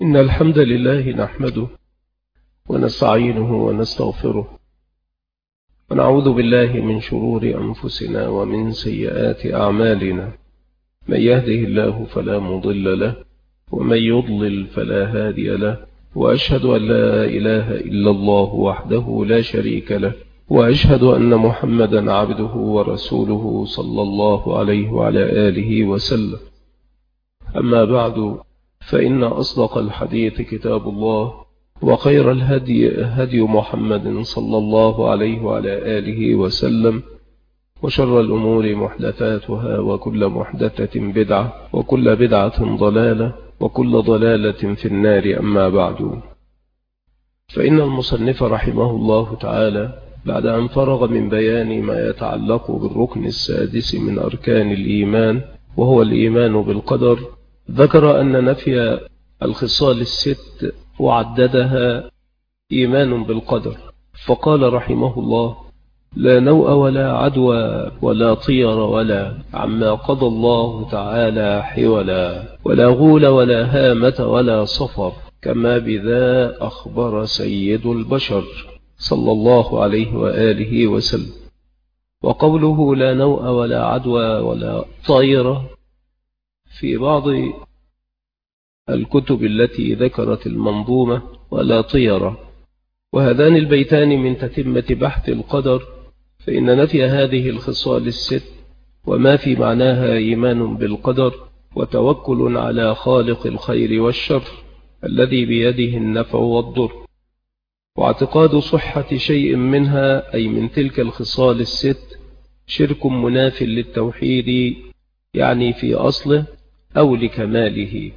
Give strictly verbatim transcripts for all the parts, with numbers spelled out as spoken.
إن الحمد لله نحمده ونستعينه ونستغفره ونعوذ بالله من شرور أنفسنا ومن سيئات أعمالنا. من يهده الله فلا مضل له ومن يضلل فلا هادي له، وأشهد أن لا إله إلا الله وحده لا شريك له، وأشهد أن محمدا عبده ورسوله صلى الله عليه وعلى آله وسلم. أما بعد، فإن أصدق الحديث كتاب الله، وخير الهدي هدي محمد صلى الله عليه وعلى آله وسلم، وشر الأمور محدثاتها، وكل محدثة بدعة، وكل بدعة ضلالة، وكل ضلالة في النار. أما بعد، فإن المصنف رحمه الله تعالى بعد أن فرغ من بيان ما يتعلق بالركن السادس من أركان الإيمان، وهو الإيمان بالقدر، ذكر أن نفي الخصال الست وعددها إيمان بالقدر، فقال رحمه الله: لا نوء ولا عدوى ولا طير ولا عما قضى الله تعالى حولا، ولا غول ولا هامة ولا صفر، كما بذا أخبر سيد البشر صلى الله عليه وآله وسلم. وقوله لا نوء ولا عدوى ولا طير في بعض الكتب التي ذكرت المنظومة ولا طيرة، وهذان البيتان من تتمة بحث القدر، فإن نفي هذه الخصال الست وما في معناها إيمان بالقدر، وتوكل على خالق الخير والشر الذي بيده النفع والضر، واعتقاد صحة شيء منها أي من تلك الخصال الست شرك مناف للتوحيد، يعني في أصله أو لكماله،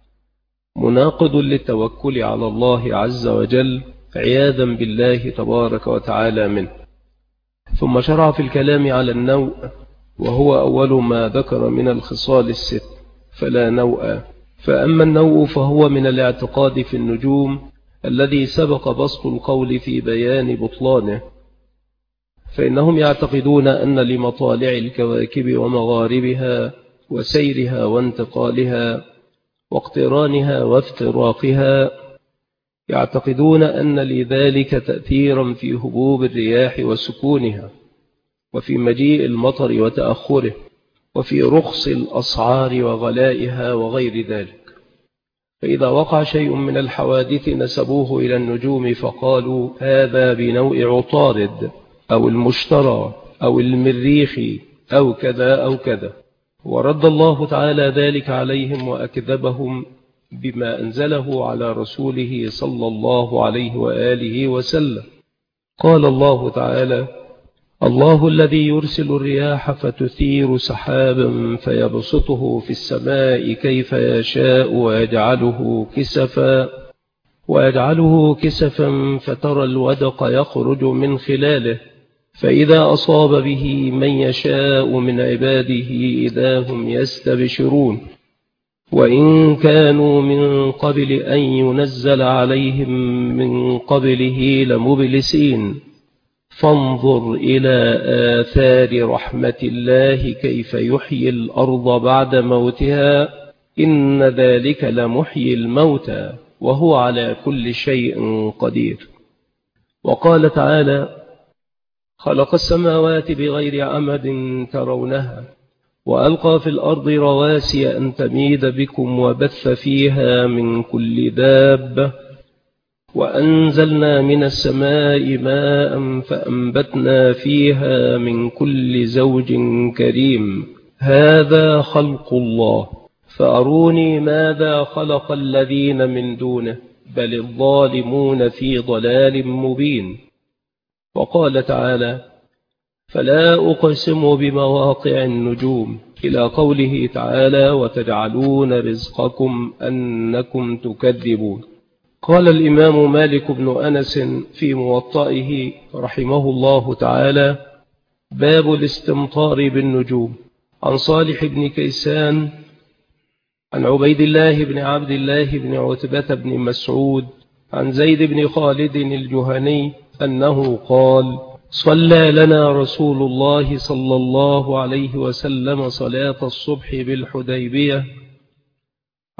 مناقض للتوكل على الله عز وجل عياذا بالله تبارك وتعالى منه. ثم شرع في الكلام على النوء، وهو أول ما ذكر من الخصال الست، فلا نوء. فأما النوء فهو من الاعتقاد في النجوم الذي سبق بسط القول في بيان بطلانه، فإنهم يعتقدون أن لمطالع الكواكب ومغاربها وسيرها وانتقالها واقترانها وافتراقها، يعتقدون أن لذلك تأثيرا في هبوب الرياح وسكونها، وفي مجيء المطر وتأخره، وفي رخص الأسعار وغلائها وغير ذلك. فإذا وقع شيء من الحوادث نسبوه إلى النجوم، فقالوا هذا بنوء عطارد أو المشترى أو المريخ أو كذا أو كذا، ورد الله تعالى ذلك عليهم وأكذبهم بما أنزله على رسوله صلى الله عليه وآله وسلم. قال الله تعالى: الله الذي يرسل الرياح فتثير سحابا فيبسطه في السماء كيف يشاء ويجعله كسفا ويجعله كسفا فترى الودق يخرج من خلاله، فإذا أصاب به من يشاء من عباده إذا هم يستبشرون، وإن كانوا من قبل أن ينزل عليهم من قبله لمبلسين، فانظر إلى آثار رحمة الله كيف يحيي الأرض بعد موتها، إن ذلك لمحيي الموتى وهو على كل شيء قدير. وقال تعالى: خلق السماوات بغير عمد ترونها، وألقى في الأرض رواسي أن تميد بكم، وبث فيها من كل دابة، وأنزلنا من السماء ماء فأنبتنا فيها من كل زوج كريم، هذا خلق الله فأروني ماذا خلق الذين من دونه، بل الظالمون في ضلال مبين. وقال تعالى: فلا أقسم بمواقع النجوم، إلى قوله تعالى: وتجعلون رزقكم أنكم تكذبون. قال الإمام مالك بن أنس في موطئه رحمه الله تعالى: باب الاستمطار بالنجوم. عن صالح بن كيسان عن عبيد الله بن عبد الله بن عتبة بن مسعود عن زيد بن خالد الجهني أنه قال: صلى لنا رسول الله صلى الله عليه وسلم صلاة الصبح بالحديبية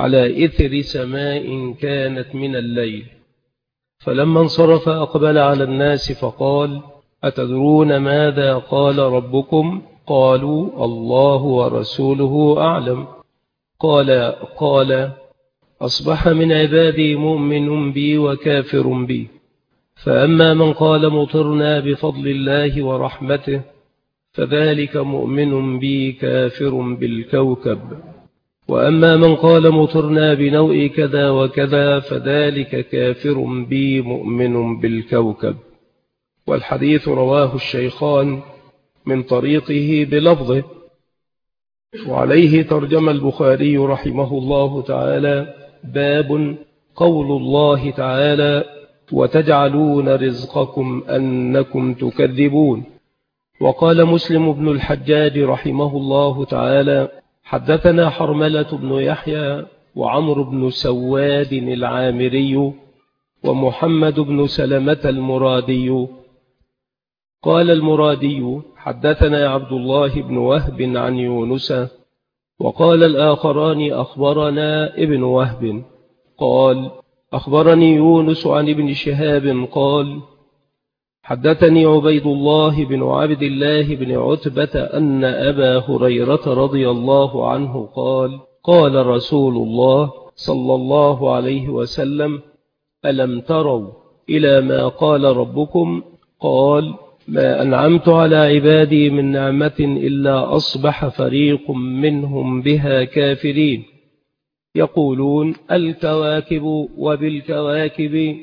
على إثر سماء كانت من الليل. فلما انصرف أقبل على الناس فقال: أتدرون ماذا قال ربكم؟ قالوا: الله ورسوله أعلم. قال قال أصبح من عبادي مؤمن بي وكافر بي، فأما من قال مطرنا بفضل الله ورحمته فذلك مؤمن بي كافر بالكوكب، وأما من قال مطرنا بنوء كذا وكذا فذلك كافر بي مؤمن بالكوكب. والحديث رواه الشيخان من طريقه بلفظه. وعليه ترجم البخاري رحمه الله تعالى: باب قول الله تعالى: وتجعلون رزقكم أنكم تكذبون. وقال مسلم بن الحجاج رحمه الله تعالى: حدثنا حرملة بن يحيى وعمر بن سواد العامري ومحمد بن سلمة المرادي. قال المرادي: حدثنا عبد الله بن وهب عن يونس. وقال الآخران: أخبرنا ابن وهب. قال: أخبرني يونس عن ابن شهاب قال: حدثني عبيد الله بن عبد الله بن عتبة أن أبا هريرة رضي الله عنه قال: قال رسول الله صلى الله عليه وسلم: ألم تروا إلى ما قال ربكم؟ قال: ما أنعمت على عبادي من نعمة إلا أصبح فريق منهم بها كافرين، يقولون الكواكب وبالكواكب.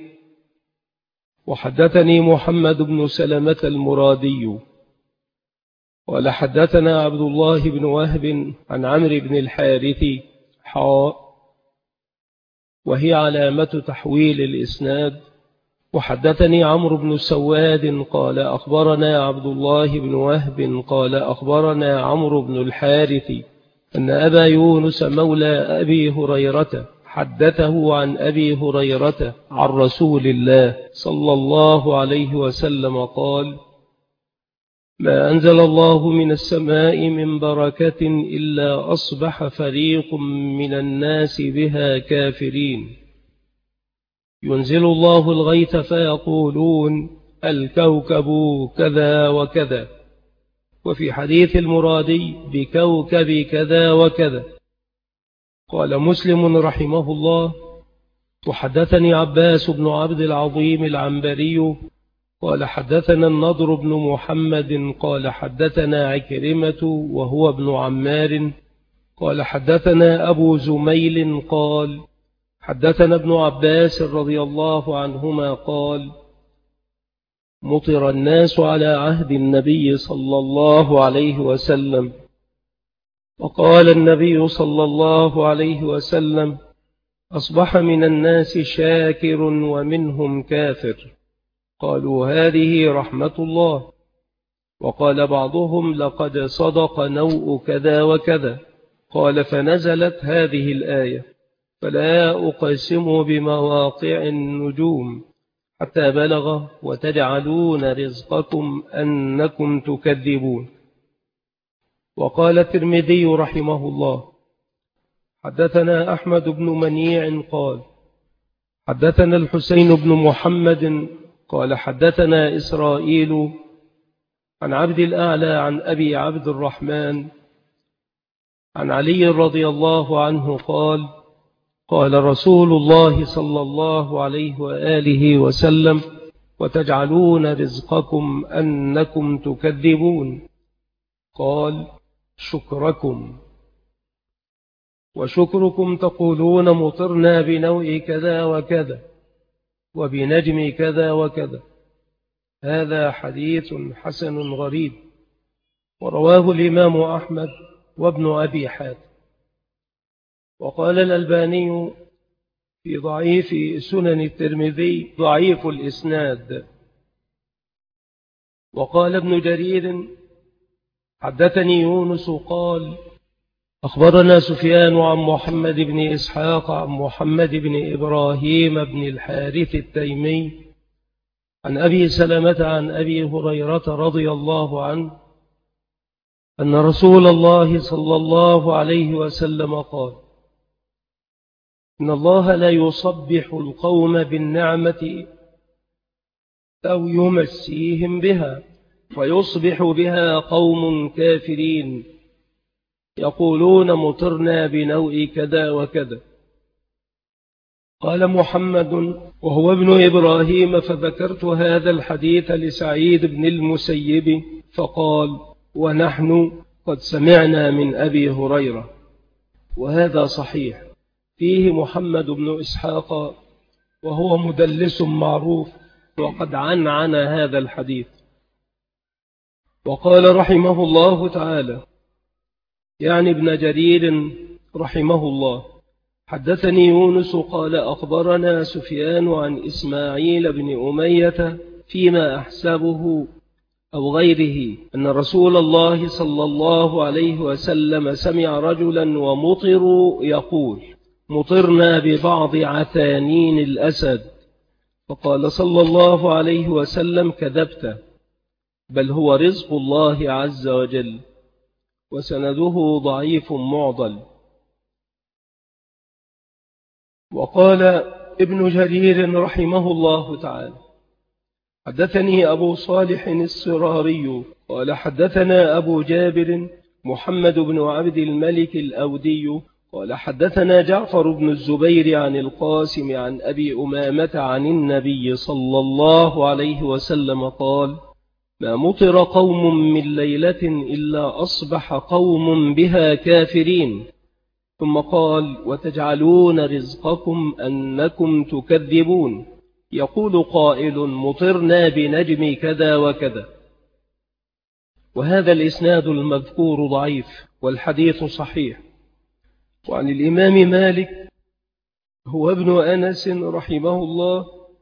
وحدثني محمد بن سلمة المرادي قال: حدثنا عبد الله بن وهب عن عمرو بن الحارث حاء، وهي علامة تحويل الإسناد. وحدثني عمرو بن سواد قال: أخبرنا عبد الله بن وهب قال: أخبرنا عمرو بن الحارث أن أبا يونس مولى أبي هريرة حدثه عن أبي هريرة عن رسول الله صلى الله عليه وسلم قال: ما أنزل الله من السماء من بركة إلا أصبح فريق من الناس بها كافرين، ينزل الله الغيث فيقولون الكوكب كذا وكذا، وفي حديث المرادي بكوكب كذا وكذا. قال مسلم رحمه الله: وحدثني عباس بن عبد العظيم العنبري قال: حدثنا النضر بن محمد قال: حدثنا عكرمة وهو ابن عمار قال: حدثنا أبو زميل قال: حدثنا ابن عباس رضي الله عنهما قال: مطر الناس على عهد النبي صلى الله عليه وسلم، وقال النبي صلى الله عليه وسلم: أصبح من الناس شاكر ومنهم كافر. قالوا: هذه رحمة الله. وقال بعضهم: لقد صدق نوء كذا وكذا. قال: فنزلت هذه الآية: فلا أقسم بمواقع النجوم، حتى بلغ وتجعلون رزقكم أنكم تكذبون. وقال الترمذي رحمه الله: حدثنا أحمد بن منيع قال: حدثنا الحسين بن محمد قال: حدثنا إسرائيل عن عبد الأعلى عن أبي عبد الرحمن عن علي رضي الله عنه قال: قال رسول الله صلى الله عليه وآله وسلم: وتجعلون رزقكم أنكم تكذبون. قال: شكركم. وشكركم تقولون مطرنا بنوء كذا وكذا وبنجم كذا وكذا. هذا حديث حسن غريب، ورواه الإمام أحمد وابن أبي حاتم. وقال الألباني في ضعيف سنن الترمذي: ضعيف الإسناد. وقال ابن جرير: حدثني يونس قال: أخبرنا سفيان عن محمد بن إسحاق عن محمد بن إبراهيم بن الحارث التيمي عن أبي سلمة عن أبي هريرة رضي الله عنه أن رسول الله صلى الله عليه وسلم قال: إن الله لا يصبح القوم بالنعمة أو يمسيهم بها ويصبح بها قوم كافرين يقولون مطرنا بنوء كذا وكذا. قال محمد وهو ابن إبراهيم: فذكرت هذا الحديث لسعيد بن المسيب فقال: ونحن قد سمعنا من أبي هريرة. وهذا صحيح. فيه محمد بن إسحاق وهو مدلس معروف وقد عنعن هذا الحديث. وقال رحمه الله تعالى يعني ابن جرير رحمه الله: حدثني يونس قال أخبرنا سفيان عن إسماعيل بن أمية فيما أحسبه أو غيره أن رسول الله صلى الله عليه وسلم سمع رجلا ومطر يقول: مطرنا ببعض عثانين الأسد، فقال صلى الله عليه وسلم: كذبت، بل هو رزق الله عز وجل. وسنده ضعيف معضل. وقال ابن جرير رحمه الله تعالى: حدثني أبو صالح السراري قال حدثنا أبو جابر محمد بن عبد الملك الأودي قال حدثنا جعفر بن الزبير عن القاسم عن أبي أمامة عن النبي صلى الله عليه وسلم قال: ما مطر قوم من ليلة إلا أصبح قوم بها كافرين. ثم قال: وتجعلون رزقكم أنكم تكذبون. يقول قائل: مطرنا بنجم كذا وكذا. وهذا الإسناد المذكور ضعيف والحديث صحيح. وعن الإمام مالك هو ابن أنس رحمه الله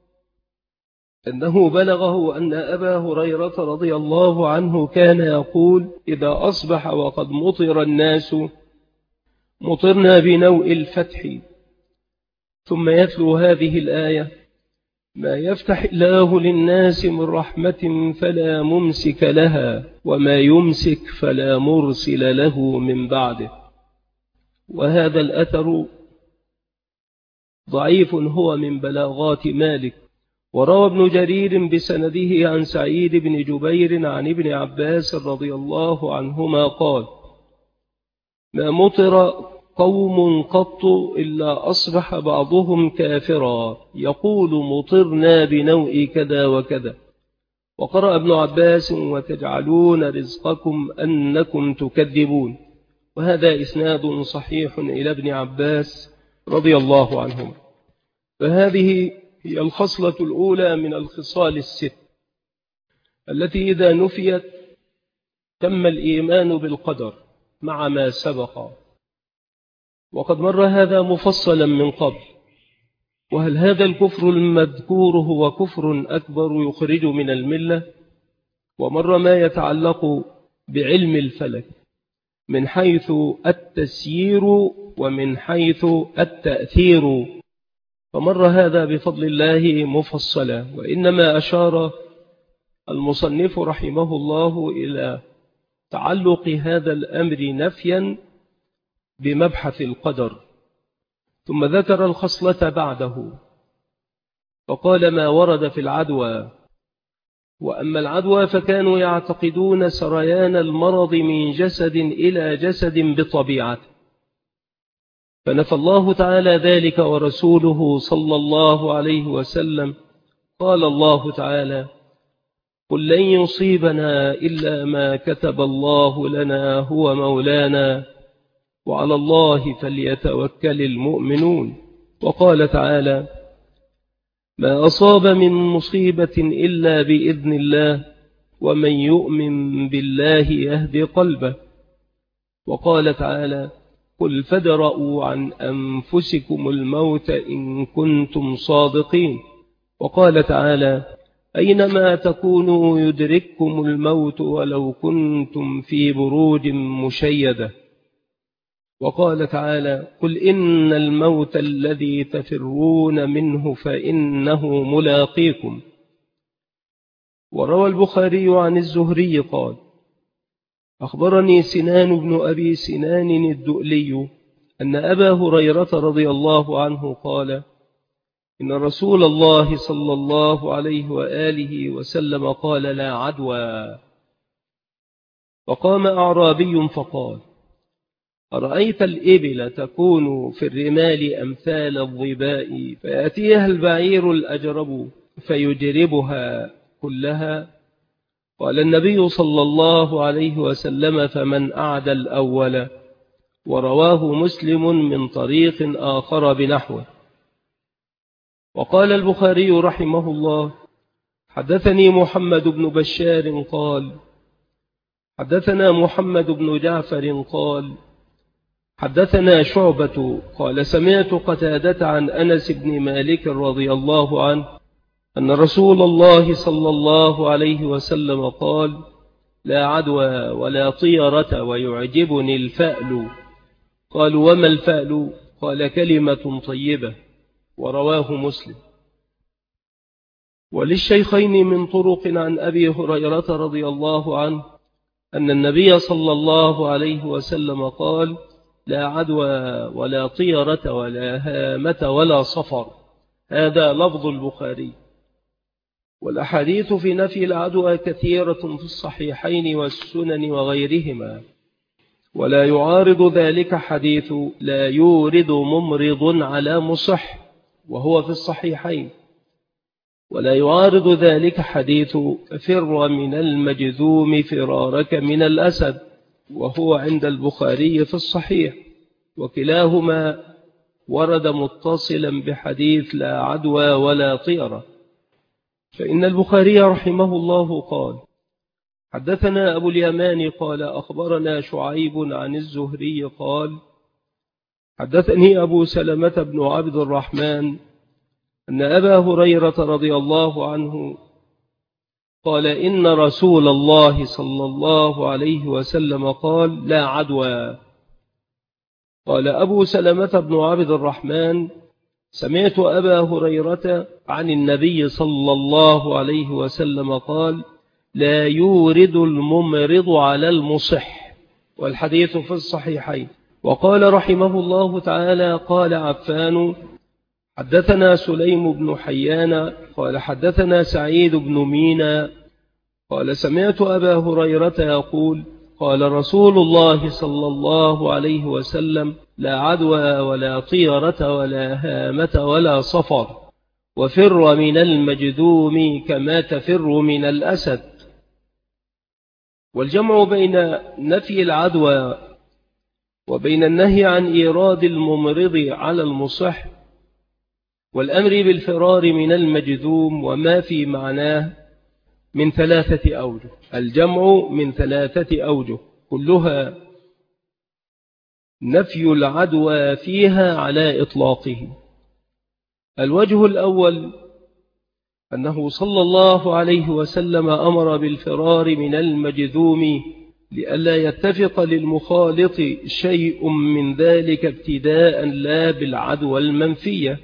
أنه بلغه أن أبا هريرة رضي الله عنه كان يقول: إذا أصبح وقد مطر الناس مطرنا بنوء الفتح. ثم يتلو هذه الآية: ما يفتح الله للناس من رحمة فلا ممسك لها وما يمسك فلا مرسل له من بعده. وهذا الأثر ضعيف هو من بلاغات مالك. وروى ابن جرير بسنده عن سعيد بن جبير عن ابن عباس رضي الله عنهما قال: ما مطر قوم قط إلا أصبح بعضهم كافرا يقول: مطرنا بنوء كذا وكذا. وقرأ ابن عباس: وتجعلون رزقكم أنكم تكذبون. وهذا إسناد صحيح إلى ابن عباس رضي الله عنهم. فهذه هي الخصلة الأولى من الخصال الست التي إذا نفيت تم الإيمان بالقدر مع ما سبق. وقد مر هذا مفصلا من قبل. وهل هذا الكفر المذكور هو كفر أكبر يخرج من الملة؟ ومر ما يتعلق بعلم الفلك من حيث التسيير ومن حيث التأثير، فمر هذا بفضل الله مفصلا. وإنما أشار المصنف رحمه الله إلى تعلق هذا الأمر نفيا بمبحث القدر، ثم ذكر الخصلة بعده فقال: ما ورد في العدوى. وأما العدوى فكانوا يعتقدون سريان المرض من جسد إلى جسد بطبيعته، فنفى الله تعالى ذلك ورسوله صلى الله عليه وسلم. قال الله تعالى: قل لن يصيبنا إلا ما كتب الله لنا هو مولانا وعلى الله فليتوكل المؤمنون. وقال تعالى: ما أصاب من مصيبة إلا بإذن الله ومن يؤمن بالله يهدي قلبه. وقال تعالى: قل فادرءوا عن أنفسكم الموت إن كنتم صادقين. وقال تعالى: أينما تكونوا يدرككم الموت ولو كنتم في بروج مشيدة. وقال تعالى: قل إن الموت الذي تفرون منه فإنه ملاقيكم. وروى البخاري عن الزهري قال: أخبرني سنان بن أبي سنان الدؤلي أن أبا هريرة رضي الله عنه قال: إن رسول الله صلى الله عليه وآله وسلم قال: لا عدوى. فقام أعرابي فقال: أرأيت الإبل تكون في الرمال أمثال الظباء فيأتيها البعير الأجرب فيجربها كلها؟ قال النبي صلى الله عليه وسلم: فمن أعدى الأول. ورواه مسلم من طريق آخر بنحوه. وقال البخاري رحمه الله: حدثني محمد بن بشار قال: حدثنا محمد بن جعفر قال: حدثنا شعبة قال: سمعت قتادة عن أنس بن مالك رضي الله عنه أن رسول الله صلى الله عليه وسلم قال: لا عدوى ولا طيرة ويعجبني الفأل. قالوا: وما الفأل؟ قال: كلمة طيبة. ورواه مسلم. وللشيخين من طرق عن أبي هريرة رضي الله عنه أن النبي صلى الله عليه وسلم قال: لا عدوى ولا طيرة ولا هامة ولا صفر. هذا لفظ البخاري. والأحاديث في نفي العدوى كثيرة في الصحيحين والسنن وغيرهما، ولا يعارض ذلك حديث: لا يورد ممرض على مصح، وهو في الصحيحين. ولا يعارض ذلك حديث: فر من المجذوم فرارك من الأسد، وهو عند البخاري في الصحيح. وكلاهما ورد متصلا بحديث لا عدوى ولا طيرة. فإن البخاري رحمه الله قال: حدثنا أبو اليمان قال: أخبرنا شعيب عن الزهري قال: حدثني أبو سلمة بن عبد الرحمن أن أبا هريرة رضي الله عنه قال: إن رسول الله صلى الله عليه وسلم قال: لا عدوى. قال أبو سلمة بن عبد الرحمن: سمعت أبا هريرة عن النبي صلى الله عليه وسلم قال: لا يورد الممرض على المصح. والحديث في الصحيحين. وقال رحمه الله تعالى: قال عفان: حدثنا سليم بن حيان قال: حدثنا سعيد بن مينا قال: سمعت أبا هريرة يقول: قال رسول الله صلى الله عليه وسلم: لا عدوى ولا طيرة ولا هامة ولا صفر، وفر من المجذوم كما تفر من الأسد. والجمع بين نفي العدوى وبين النهي عن إيراد الممرض على المصح والأمر بالفرار من المجذوم وما في معناه من ثلاثة أوجه. الجمع من ثلاثة أوجه كلها نفي العدوى فيها على إطلاقه. الوجه الأول أنه صلى الله عليه وسلم أمر بالفرار من المجذوم لئلا يتفق للمخالط شيء من ذلك ابتداء لا بالعدوى المنفية،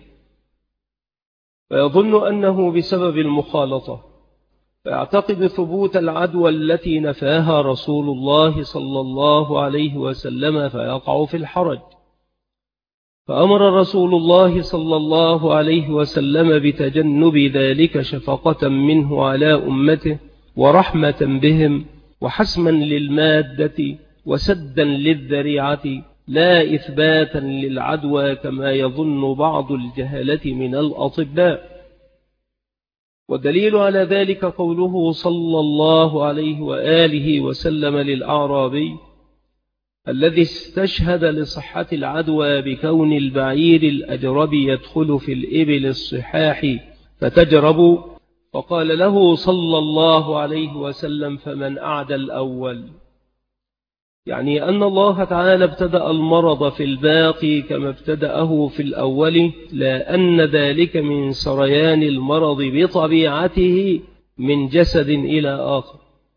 فيظن أنه بسبب المخالطة، فيعتقد ثبوت العدوى التي نفاها رسول الله صلى الله عليه وسلم فيقع في الحرج. فأمر رسول الله صلى الله عليه وسلم بتجنب ذلك شفقة منه على أمته ورحمة بهم وحسما للمادة وسدا للذريعة، لا إثباتا للعدوى كما يظن بعض الجهلة من الأطباء. والدليل على ذلك قوله صلى الله عليه وآله وسلم للأعرابي الذي استشهد لصحة العدوى بكون البعير الأجرب يدخل في الإبل الصحاح فتجرب، فقال له صلى الله عليه وسلم: فمن أعدى الأول. يعني أن الله تعالى ابتدأ المرض في الباقي كما ابتدأه في الأول، لا أن ذلك من سريان المرض بطبيعته من جسد إلى آخر.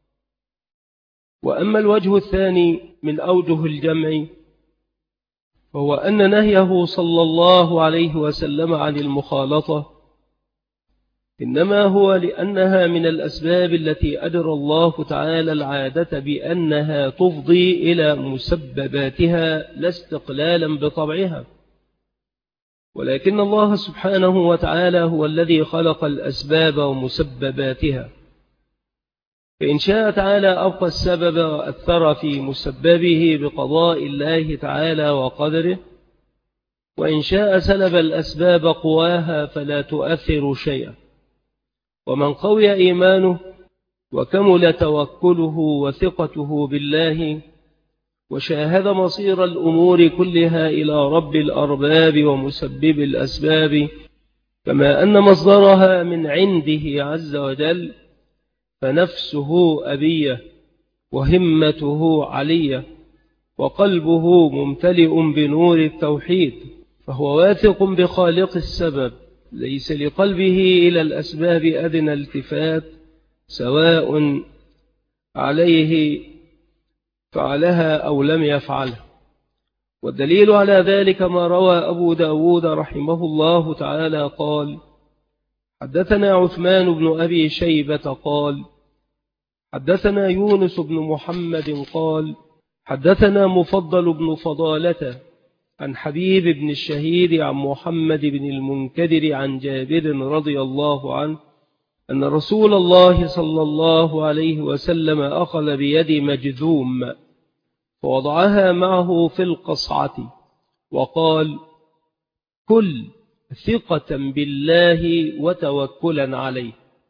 وأما الوجه الثاني من أوجه الجمع فهو أن نهيه صلى الله عليه وسلم عن المخالطة إنما هو لأنها من الأسباب التي أجرى الله تعالى العادة بأنها تفضي إلى مسبباتها لا استقلالا بطبعها، ولكن الله سبحانه وتعالى هو الذي خلق الأسباب ومسبباتها، فإن شاء تعالى أبقى السبب وأثر في مسببه بقضاء الله تعالى وقدره، وإن شاء سلب الأسباب قواها فلا تؤثر شيئا. ومن قوي إيمانه وكمل توكله وثقته بالله وشاهد مصير الأمور كلها إلى رب الأرباب ومسبب الأسباب كما أن مصدرها من عنده عز وجل، فنفسه أبية وهمته علية وقلبه ممتلئ بنور التوحيد، فهو واثق بخالق السبب، ليس لقلبه إلى الأسباب أدنى التفات، سواء عليه فعلها أو لم يفعلها. والدليل على ذلك ما روى أبو داود رحمه الله تعالى قال: حدثنا عثمان بن أبي شيبة قال: حدثنا يونس بن محمد قال: حدثنا مفضل بن فضالة عن حبيب بن الشهيد عن محمد بن المنكدر عن جابر رضي الله عنه أن رسول الله صلى الله عليه وسلم أخذ بيد مجذوم فوضعها معه في القصعة وقال: كل ثقة بالله وتوكلا عليه.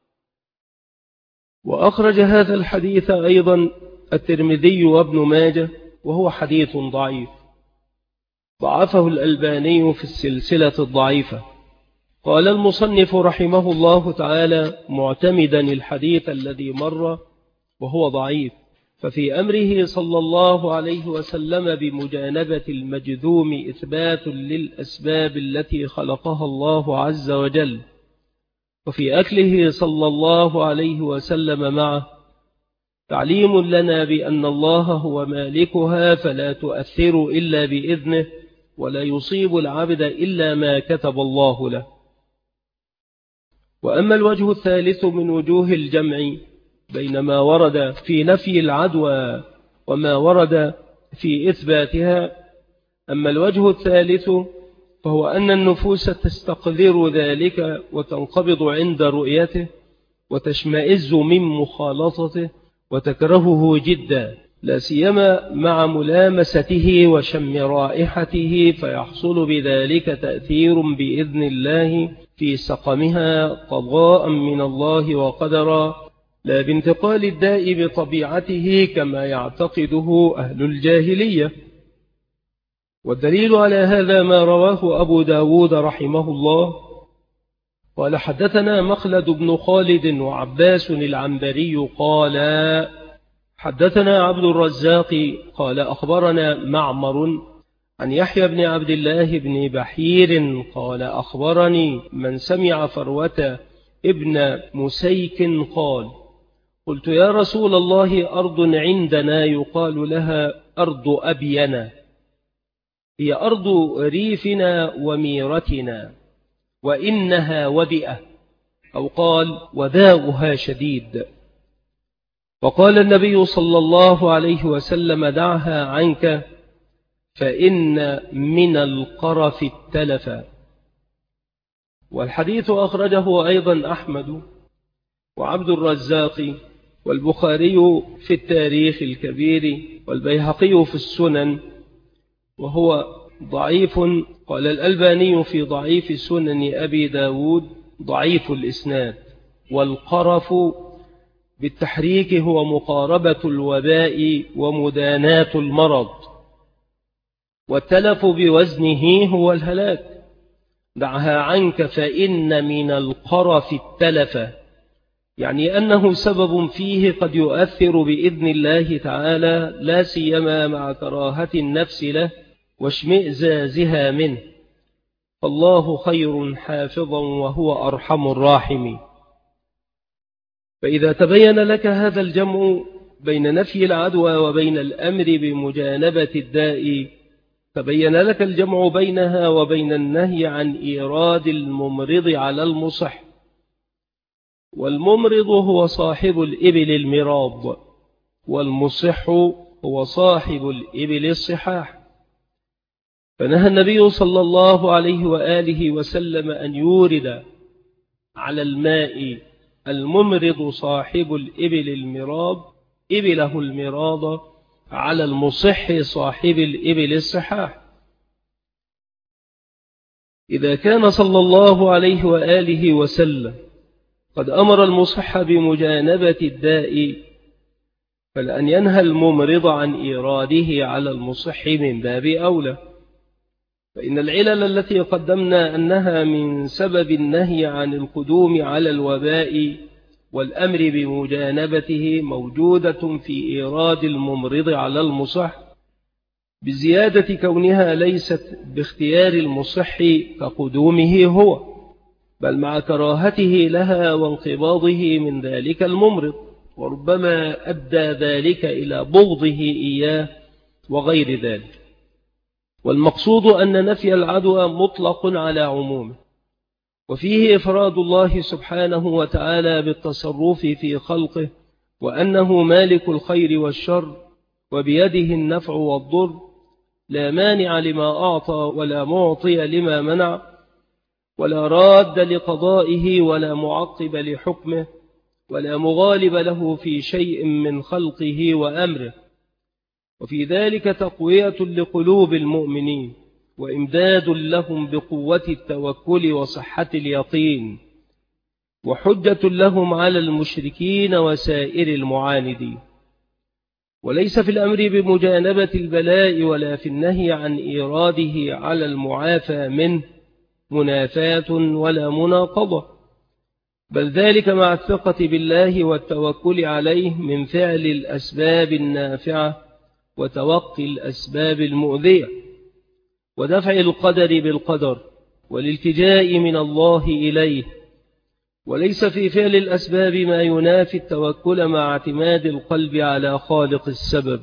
وأخرج هذا الحديث أيضا الترمذي وابن ماجه، وهو حديث ضعيف ضعفه الألباني في السلسلة الضعيفة. قال المصنف رحمه الله تعالى معتمدا الحديث الذي مر وهو ضعيف، ففي أمره صلى الله عليه وسلم بمجانبة المجذوم إثبات للأسباب التي خلقها الله عز وجل، وفي أكله صلى الله عليه وسلم معه تعليم لنا بأن الله هو مالكها فلا تؤثر إلا بإذنه، ولا يصيب العبد إلا ما كتب الله له. وأما الوجه الثالث من وجوه الجمع بين ما ورد في نفي العدوى وما ورد في إثباتها، أما الوجه الثالث فهو أن النفوس تستقذر ذلك وتنقبض عند رؤيته وتشمئز من مخالطته وتكرهه جدا، لا سيما مع ملامسته وشم رائحته، فيحصل بذلك تأثير بإذن الله في سقمها قضاء من الله وقدرا، لا بانتقال الداء بطبيعته كما يعتقده أهل الجاهلية. والدليل على هذا ما رواه أبو داود رحمه الله قال: حدثنا مخلد بن خالد وعباس العنبري قال: حدثنا عبد الرزاق قال: أخبرنا معمر عن يحيى بن عبد الله بن بحير قال: أخبرني من سمع فروة ابن مسيك قال: قلت يا رسول الله أرض عندنا يقال لها أرض أبينا، هي أرض ريفنا وميرتنا، وإنها وبئة، أو قال وباؤها شديد. فقال النبي صلى الله عليه وسلم: دعها عنك فإن من القرف التلف. والحديث أخرجه أيضا أحمد وعبد الرزاق والبخاري في التاريخ الكبير والبيهقي في السنن، وهو ضعيف. قال الألباني في ضعيف سنن أبي داود ضعيف الإسناد. والقرف بالتحريك هو مقاربة الوباء ومداناة المرض، والتلف بوزنه هو الهلاك. دعها عنك فإن من القرف التلف، يعني أنه سبب فيه قد يؤثر بإذن الله تعالى، لا سيما مع كراهة النفس له واشمئزازها منه، فالله خير حافظا وهو أرحم الراحمين. فإذا تبين لك هذا الجمع بين نفي العدوى وبين الأمر بمجانبة الداء، تبين لك الجمع بينها وبين النهي عن إيراد الممرض على المصح، والممرض هو صاحب الإبل المراض، والمصح هو صاحب الإبل الصحاح. فنهى النبي صلى الله عليه وآله وسلم أن يورد على الماء الممرض صاحب الإبل المراض إبله المراض على المصح صاحب الإبل الصحاح. إذا كان صلى الله عليه وآله وسلم قد أمر المصح بمجانبة الداء، فلأن ينهى الممرض عن إيراده على المصح من باب أولى، فإن العلل التي قدمنا أنها من سبب النهي عن القدوم على الوباء والأمر بمجانبته موجودة في إيراد الممرض على المصح، بزيادة كونها ليست باختيار المصح كقدومه هو، بل مع كراهته لها وانقباضه من ذلك الممرض، وربما أدى ذلك إلى بغضه إياه وغير ذلك. والمقصود أن نفي العدوى مطلق على عمومه، وفيه إفراد الله سبحانه وتعالى بالتصرف في خلقه، وأنه مالك الخير والشر وبيده النفع والضر، لا مانع لما أعطى ولا معطي لما منع، ولا راد لقضائه ولا معقب لحكمه، ولا مغالب له في شيء من خلقه وأمره. وفي ذلك تقوية لقلوب المؤمنين، وإمداد لهم بقوة التوكل وصحة اليقين، وحجة لهم على المشركين وسائر المعاندين. وليس في الأمر بمجانبة البلاء ولا في النهي عن إيراده على المعافى منه منافاة ولا مناقضة، بل ذلك مع الثقة بالله والتوكل عليه من فعل الأسباب النافعة وتوقي الأسباب المؤذية، ودفع القدر بالقدر والالتجاء من الله إليه. وليس في فعل الأسباب ما ينافي التوكل مع اعتماد القلب على خالق السبب.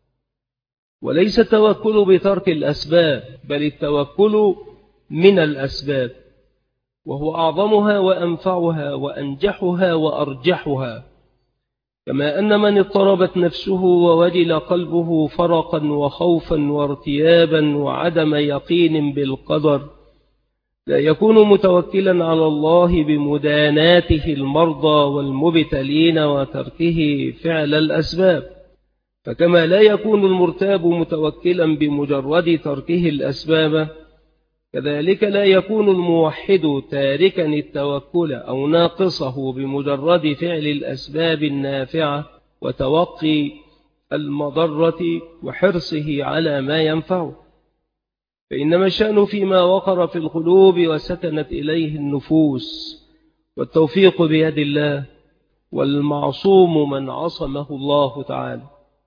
وليس التوكل بترك الأسباب، بل التوكل من الأسباب، وهو أعظمها وأنفعها وأنجحها وأرجحها. كما أن من اضطربت نفسه ووجل قلبه فرقا وخوفا وارتيابا وعدم يقين بالقدر لا يكون متوكلا على الله بمداناته المرضى والمبتلين وتركه فعل الأسباب. فكما لا يكون المرتاب متوكلا بمجرد تركه الأسباب، كذلك لا يكون الموحد تاركا التوكل أو ناقصه بمجرد فعل الأسباب النافعة وتوقي المضرة وحرصه على ما ينفعه. فإنما الشأن فيما وقر في القلوب وسكنت إليه النفوس، والتوفيق بيد الله، والمعصوم من عصمه الله تعالى.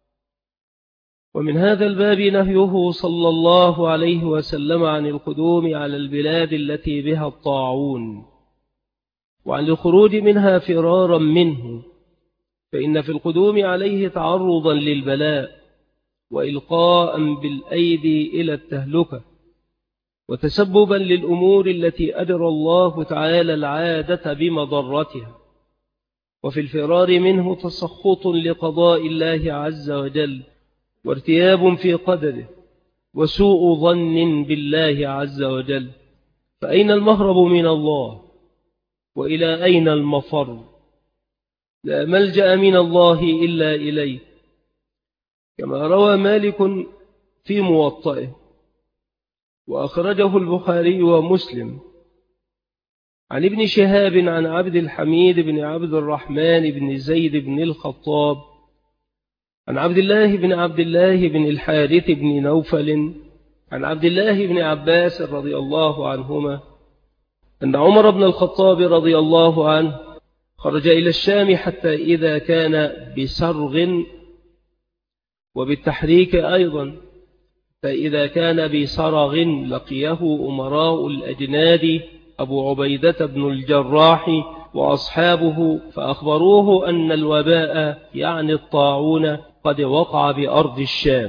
ومن هذا الباب نهيه صلى الله عليه وسلم عن القدوم على البلاد التي بها الطاعون، وعن الخروج منها فرارا منه، فإن في القدوم عليه تعرضا للبلاء وإلقاء بالأيدي إلى التهلكة، وتسببا للأمور التي أدرى الله تعالى العادة بمضرتها. وفي الفرار منه تسخط لقضاء الله عز وجل، وارتياب في قدره، وسوء ظن بالله عز وجل. فأين المهرب من الله؟ وإلى أين المفر؟ لا ملجأ من الله إلا إليه، كما روى مالك في موطئه، وأخرجه البخاري ومسلم عن ابن شهاب عن عبد الحميد بن عبد الرحمن بن زيد بن الخطاب عن عبد الله بن عبد الله بن الحارث بن نوفل عن عبد الله بن عباس رضي الله عنهما أن عمر بن الخطاب رضي الله عنه خرج إلى الشام حتى إذا كان بسرغ، وبالتحريك أيضا فإذا كان بسرغ لقيه أمراء الأجناد أبو عبيدة بن الجراح وأصحابه، فأخبروه أن الوباء يعني الطاعون قد وقع بأرض الشام.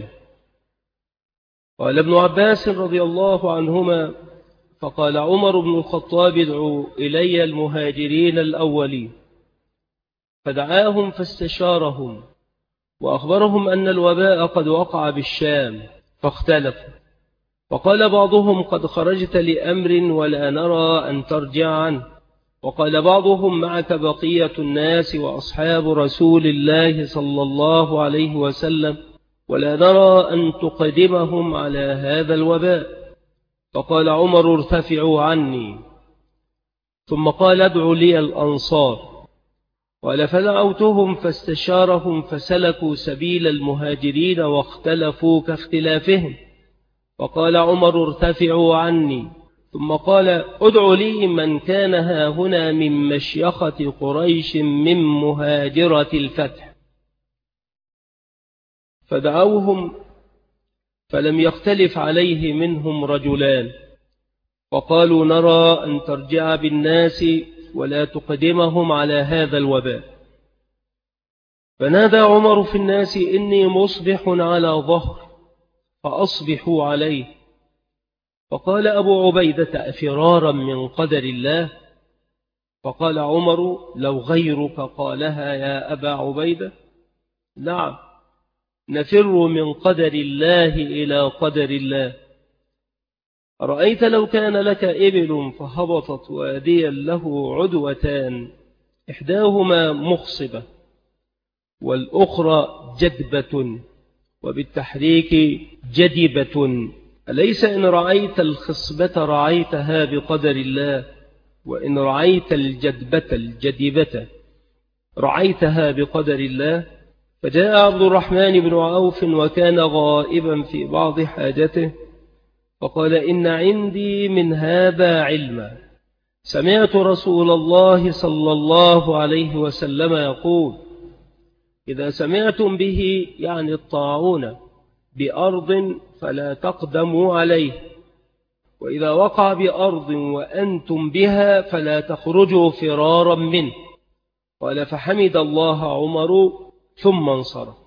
قال ابن عباس رضي الله عنهما: فقال عمر بن الخطاب: ادعوا إلي المهاجرين الأولين فدعاهم فاستشارهم وأخبرهم أن الوباء قد وقع بالشام، فاختلفوا، فقال بعضهم قد خرجت لأمر ولا نرى أن ترجع عنه، وقال بعضهم معك بقية الناس وأصحاب رسول الله صلى الله عليه وسلم ولا نرى أن تقدمهم على هذا الوباء. فقال عمر ارتفعوا عني، ثم قال ادعوا لي الأنصار، قال فدعوتهم فاستشارهم فسلكوا سبيل المهاجرين واختلفوا كاختلافهم. فقال عمر ارتفعوا عني، ثم قال ادعوا لي من كان ها هنا من مشيخة قريش من مهاجرة الفتح. فدعوهم فلم يختلف عليه منهم رجلان، وقالوا نرى أن ترجع بالناس ولا تقدمهم على هذا الوباء. فنادى عمر في الناس إني مصبح على ظهر فأصبحوا عليه. فقال أبو عبيدة أفرارا من قدر الله؟ فقال عمر لو غيرك قالها يا أبا عبيدة نعم، نفر من قدر الله إلى قدر الله. أرأيت لو كان لك إبل فهبطت واديا له عدوتان، إحداهما مخصبة والأخرى جدبة، وبالتحريك جدبة، أليس إن رعيت الخصبة رعيتها بقدر الله، وإن رعيت الجدبة الجدبة رعيتها بقدر الله؟ فجاء عبد الرحمن بن عوف وكان غائبا في بعض حاجته، فقال إن عندي من هذا علما، سمعت رسول الله صلى الله عليه وسلم يقول إذا سمعتم به يعني الطاعون بأرض فلا تقدموا عليه، وإذا وقع بأرض وأنتم بها فلا تخرجوا فرارا منه. قال فحمد الله عمر ثم انصرف.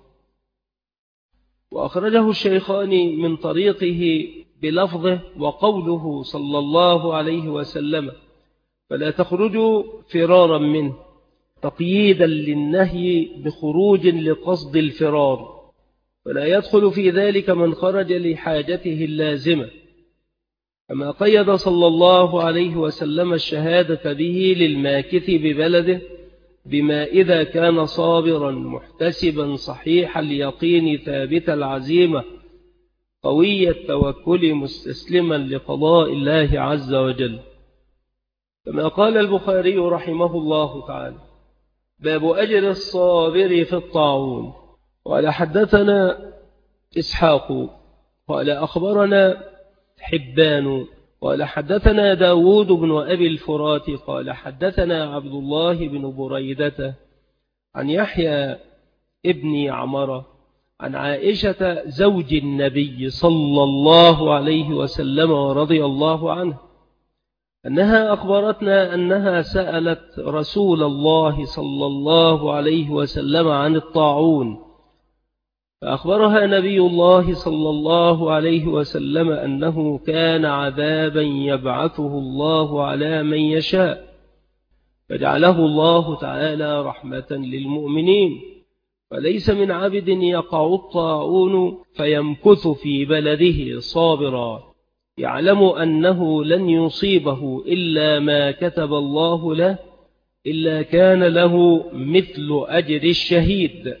وأخرجه الشيخان من طريقه بلفظه وقوله صلى الله عليه وسلم فلا تخرجوا فرارا منه تقييدا للنهي بخروج لقصد الفرار، فلا يدخل في ذلك من خرج لحاجته اللازمة، كما قيد صلى الله عليه وسلم الشهادة به للماكث ببلده بما إذا كان صابرا محتسبا صحيح اليقين ثابت العزيمة قوي التوكل مستسلما لقضاء الله عز وجل. كما قال البخاري رحمه الله تعالى باب أجر الصابر في الطاعون. قال حدثنا إسحاق قال أخبرنا حبان قال حدثنا داود بن أبي الفرات قال حدثنا عبد الله بن بريدة عن يحيى ابن عمرة عن عائشة زوج النبي صلى الله عليه وسلم ورضي الله عنه أنها أخبرتنا أنها سألت رسول الله صلى الله عليه وسلم عن الطاعون، فأخبرها نبي الله صلى الله عليه وسلم أنه كان عذابا يبعثه الله على من يشاء، فجعله الله تعالى رحمة للمؤمنين، فليس من عبد يقع الطاعون فيمكث في بلده صابرا يعلم أنه لن يصيبه إلا ما كتب الله له إلا كان له مثل أجر الشهيد.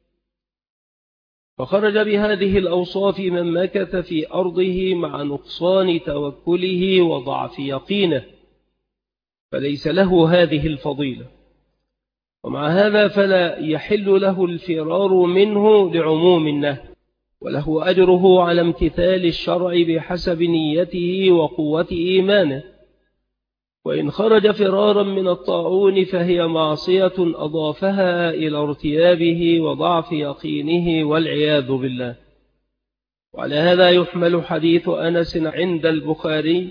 فخرج بهذه الأوصاف من مكث في أرضه مع نقصان توكله وضعف يقينه، فليس له هذه الفضيلة، ومع هذا فلا يحل له الفرار منه لعموم النهي، وله أجره على امتثال الشرع بحسب نيته وقوة إيمانه. وإن خرج فرارا من الطاعون فهي معصية أضافها إلى ارتيابه وضعف يقينه والعياذ بالله. وعلى هذا يحمل حديث أنس عند البخاري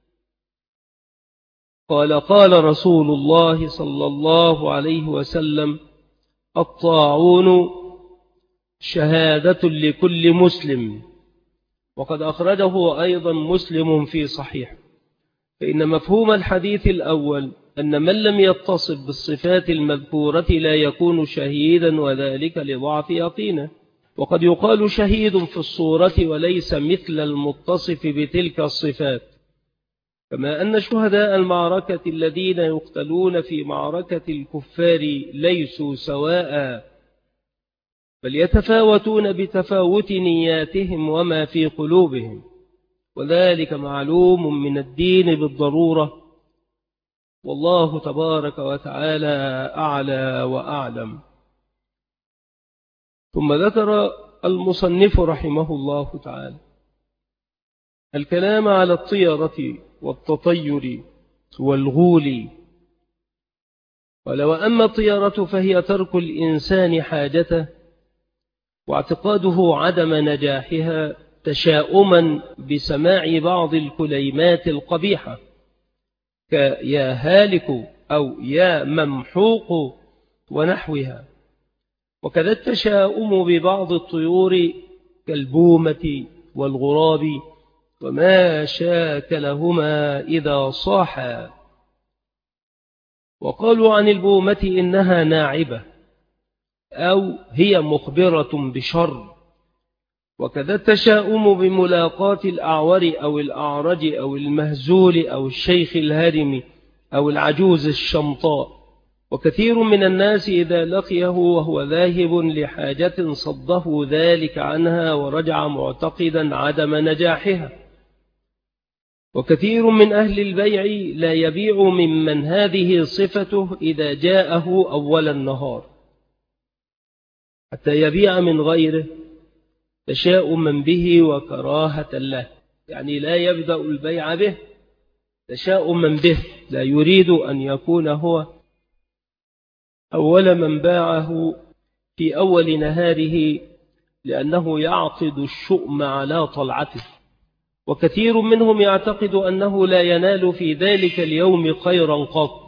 قال قال رسول الله صلى الله عليه وسلم الطاعون شهادة لكل مسلم، وقد أخرجه أيضا مسلم في صحيح. فإن مفهوم الحديث الأول أن من لم يتصف بالصفات المذكورة لا يكون شهيدا، وذلك لضعف يقينه. وقد يقال شهيد في الصورة وليس مثل المتصف بتلك الصفات، كما أن شهداء المعركة الذين يقتلون في معركة الكفار ليسوا سواء، بل يتفاوتون بتفاوت نياتهم وما في قلوبهم، وذلك معلوم من الدين بالضرورة، والله تبارك وتعالى أعلى وأعلم. ثم ذكر المصنف رحمه الله تعالى الكلام على الطيرة والتطير والغول. ولو أما الطيرة فهي ترك الإنسان حاجته واعتقاده عدم نجاحها تشاؤما بسماع بعض الكلمات القبيحة كيا هالك أو يا ممحوق ونحوها. وكذا التشاؤم ببعض الطيور كالبومة والغراب وما شاكلهما إذا صاحا. وقالوا عن البومة إنها ناعبة أو هي مخبرة بشر. وكذا التشاؤم بملاقاة الأعور أو الأعرج أو المهزول أو الشيخ الهرم أو العجوز الشمطاء. وكثير من الناس إذا لقيه وهو ذاهب لحاجة صده ذلك عنها ورجع معتقدا عدم نجاحها. وكثير من أهل البيع لا يبيع ممن هذه صفته إذا جاءه أول النهار حتى يبيع من غيره تشاؤما به وكراهة له، يعني لا يبدأ البيع به تشاؤما به، لا يريد أن يكون هو أول من باعه في أول نهاره لأنه يعقد الشؤم على طلعته. وكثير منهم يعتقد أنه لا ينال في ذلك اليوم خيرا قط.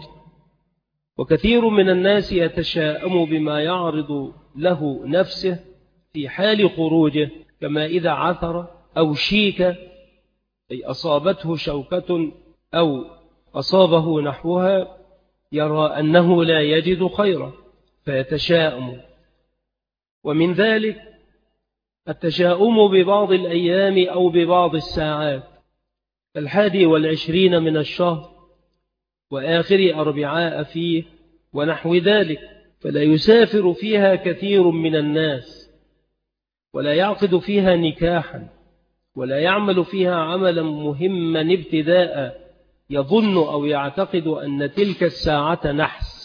وكثير من الناس يتشاءم بما يعرض له نفسه في حال خروجه، كما إذا عثر أو شيك أي أصابته شوكة أو أصابه نحوها يرى أنه لا يجد خيرا فيتشاءم. ومن ذلك التشاؤم ببعض الأيام أو ببعض الساعات الحادي والعشرين من الشهر وآخر أربعاء فيه ونحو ذلك، فلا يسافر فيها كثير من الناس ولا يعقد فيها نكاحا ولا يعمل فيها عملا مهما ابتداء يظن أو يعتقد أن تلك الساعة نحس.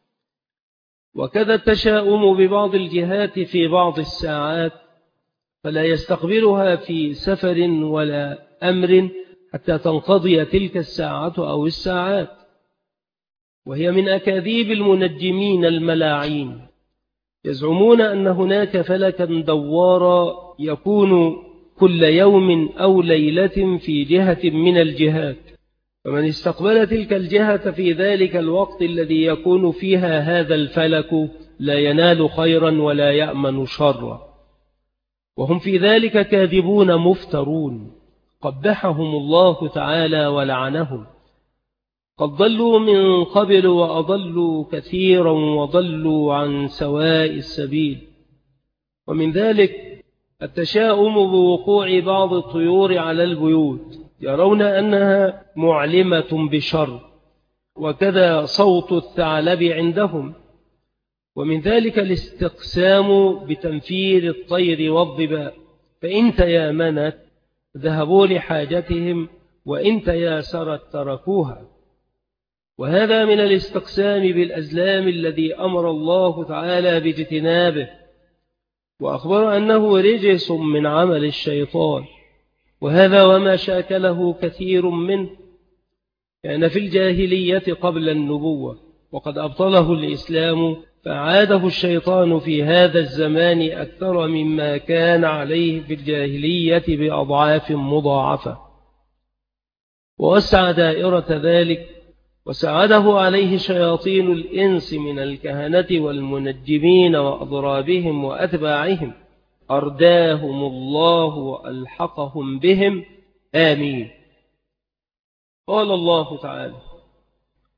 وكذا التشاؤم ببعض الجهات في بعض الساعات فلا يستقبلها في سفر ولا أمر حتى تنقضي تلك الساعة أو الساعات، وهي من أكاذيب المنجمين الملاعين. يزعمون أن هناك فلكا دوارا يكون كل يوم أو ليلة في جهة من الجهات، فمن استقبل تلك الجهة في ذلك الوقت الذي يكون فيها هذا الفلك لا ينال خيرا ولا يأمن شرا، وهم في ذلك كاذبون مفترون قبحهم الله تعالى ولعنهم. قد ضلوا من قبل وأضلوا كثيرا وضلوا عن سواء السبيل. ومن ذلك التشاؤم بوقوع بعض الطيور على البيوت، يرون أنها معلمة بشر، وكذا صوت الثعلب عندهم. ومن ذلك الاستقسام بتنفير الطير والضباء، فإن تيامنت ذهبوا لحاجتهم وإن تياسرت تركوها. وهذا من الاستقسام بالأزلام الذي أمر الله تعالى باجتنابه، وأخبر أنه رجس من عمل الشيطان، وهذا وما شاكله كثير منه كان في الجاهلية قبل النبوة، وقد أبطله الإسلام فعاده الشيطان في هذا الزمان أكثر مما كان عليه في الجاهلية بأضعاف مضاعفة، ووسع دائرة ذلك وساعده عليه شياطين الإنس من الكهنة والمنجمين وأضرابهم وأتباعهم، أرداهم الله وألحقهم بهم، آمين. قال الله تعالى: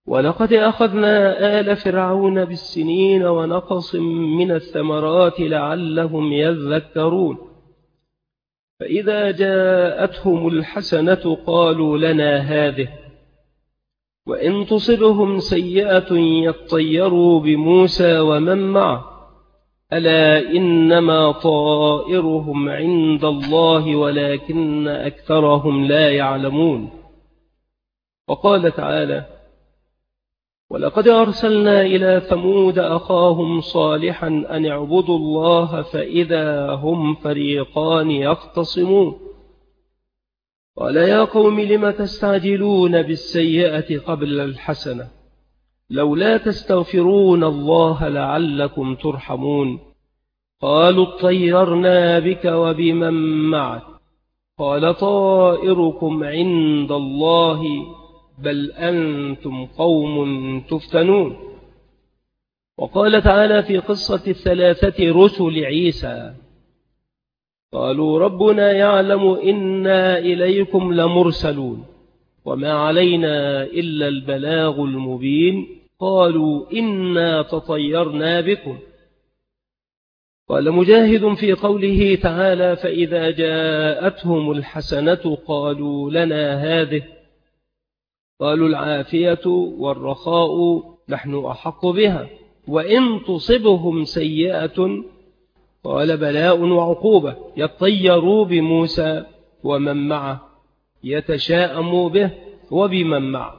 ولقد أخذنا آل فرعون بالسنين ونقص من الثمرات لعلهم يذكرون فإذا جاءتهم الحسنة قالوا لنا هذه وإن تصبهم سيئة يطيروا بموسى ومن معه ألا إنما طائرهم عند الله ولكن أكثرهم لا يعلمون. وقال تعالى ولقد أرسلنا إلى ثمود أخاهم صالحا أن اعبدوا الله فإذا هم فريقان يختصمون قال يا قوم لم تستعجلون بالسيئة قبل الحسنة لولا تستغفرون الله لعلكم ترحمون قالوا اطيرنا بك وبمن معك قال طائركم عند الله بل أنتم قوم تفتنون. وقال تعالى في قصة الثلاثة رسل عيسى قالوا ربنا يعلم إنا إليكم لمرسلون وما علينا إلا البلاغ المبين قالوا إنا تطيرنا بكم. قال مجاهد في قوله تعالى فإذا جاءتهم الحسنة قالوا لنا هذه قالوا العافية والرخاء نحن أحق بها وإن تصبهم سيئة قال بلاء وعقوبة يطيروا بموسى ومن معه يتشاءموا به وبمن معه.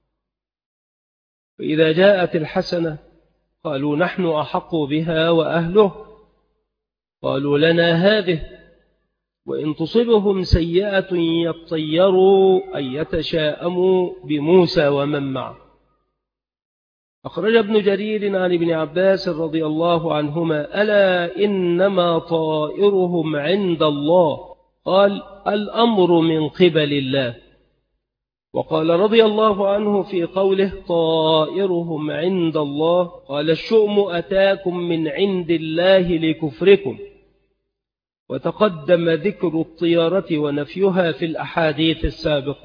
فإذا جاءت الحسنة قالوا نحن أحق بها وأهله قالوا لنا هذه وإن تصبهم سيئة يطيروا أي يتشاءموا بموسى ومن معه. أخرج ابن جرير عن ابن عباس رضي الله عنهما ألا إنما طائرهم عند الله قال الأمر من قبل الله. وقال رضي الله عنه في قوله طائرهم عند الله قال الشؤم أتاكم من عند الله لكفركم. وتقدم ذكر الطيارة ونفيها في الأحاديث السابقة.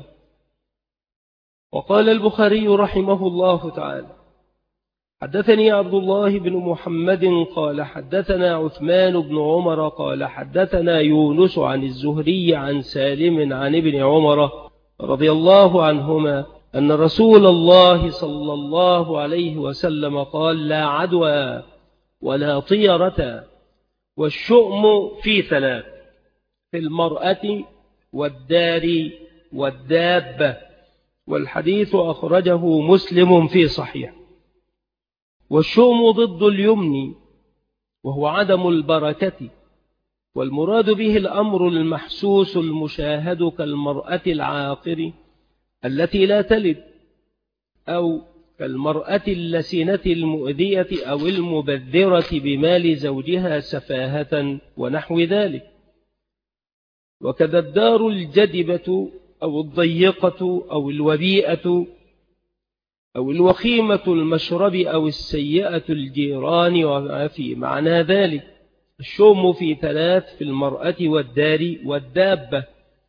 وقال البخاري رحمه الله تعالى حدثني عبد الله بن محمد قال حدثنا عثمان بن عمر قال حدثنا يونس عن الزهري عن سالم عن ابن عمر رضي الله عنهما أن رسول الله صلى الله عليه وسلم قال لا عدوى ولا طيرة والشؤم في ثلاث في المرأة والدار والدابة. والحديث أخرجه مسلم في صحيح. والشؤم ضد اليمن وهو عدم البركة والمراد به الأمر المحسوس المشاهد كالمرأة العاقر التي لا تلد أو كالمرأة اللسنة المؤذية أو المبذرة بمال زوجها سفاهة ونحو ذلك. وكذا الدار الجدبة أو الضيقة أو الوبيئة أو الوخيمة المشرب أو السيئة الجيران وما في معنى ذلك. الشؤم في ثلاث في المرأة والدار والدابة.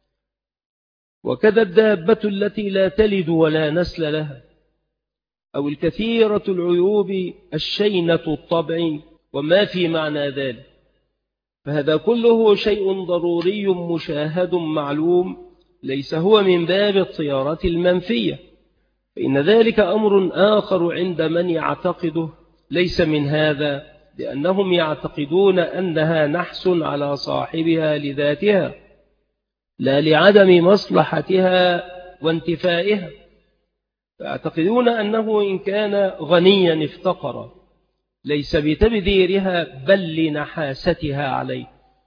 وكذا الدابة التي لا تلد ولا نسل لها أو الكثيرة العيوب الشينة الطبع وما في معنى ذلك. فهذا كله شيء ضروري مشاهد معلوم ليس هو من باب الطيارة المنفية، فإن ذلك أمر آخر عند من يعتقده ليس من هذا، لأنهم يعتقدون أنها نحس على صاحبها لذاتها لا لعدم مصلحتها وانتفائها، فيعتقدون أنه إن كان غنيا افتقر ليس بتبذيرها بل لنحاستها عليه،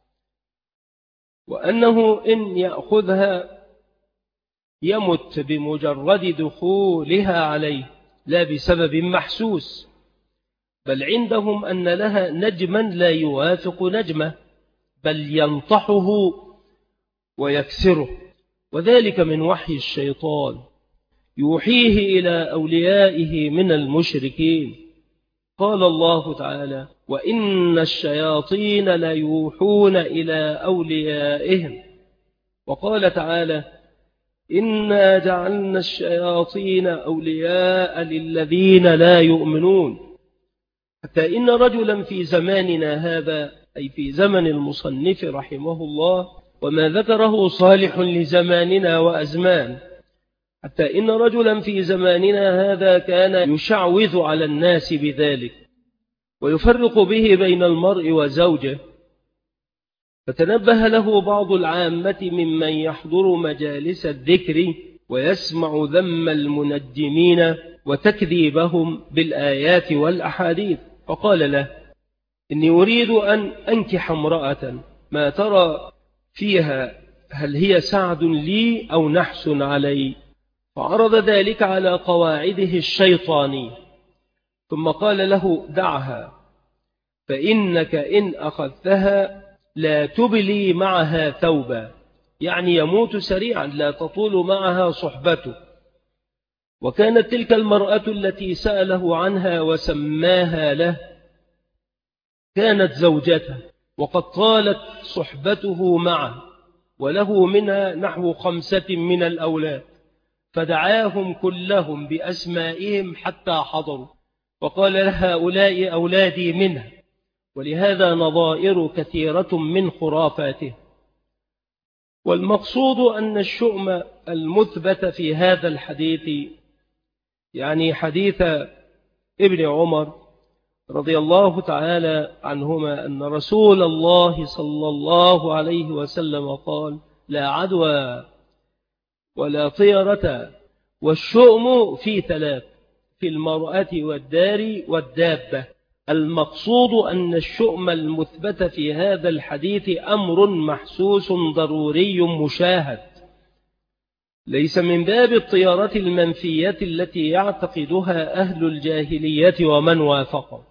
وأنه إن يأخذها يمت بمجرد دخولها عليه لا بسبب محسوس، بل عندهم أن لها نجما لا يوافق نجمه بل ينطحه ويكسره، وذلك من وحي الشيطان يوحيه إلى أوليائه من المشركين. قال الله تعالى: وإن الشياطين ليوحون إلى أوليائهم. وقال تعالى: إنا جعلنا الشياطين أولياء للذين لا يؤمنون. حتى إن رجلا في زماننا هذا، أي في زمن المصنف رحمه الله، وما ذكره صالح لزماننا وأزمان، حتى إن رجلا في زماننا هذا كان يشعوذ على الناس بذلك ويفرق به بين المرء وزوجه، فتنبه له بعض العامة ممن يحضر مجالس الذكر ويسمع ذم المنجمين وتكذيبهم بالآيات والأحاديث، فقال له: إني أريد أن أنكح امرأة ما ترى فيها، هل هي سعد لي أو نحس علي؟ فعرض ذلك على قواعده الشيطانية، ثم قال له: دعها، فإنك إن أخذتها لا تبلي معها ثوبا، يعني يموت سريعا، لا تطول معها صحبته. وكانت تلك المرأة التي سأله عنها وسماها له كانت زوجته، وقد طالت صحبته معه، وله منها نحو خمسة من الأولاد، فدعاهم كلهم بأسمائهم حتى حضروا، وقال لها: هؤلاء أولادي منها. ولهذا نظائر كثيرة من خرافاته. والمقصود أن الشؤم المثبت في هذا الحديث، يعني حديث ابن عمر رضي الله تعالى عنهما، أن رسول الله صلى الله عليه وسلم قال: لا عدوى ولا طيرة، والشؤم في ثلاث: في المرأة والدار والدابة. المقصود أن الشؤم المثبت في هذا الحديث أمر محسوس ضروري مشاهد، ليس من باب الطيارة المنفية التي يعتقدها أهل الجاهلية ومن وافقه.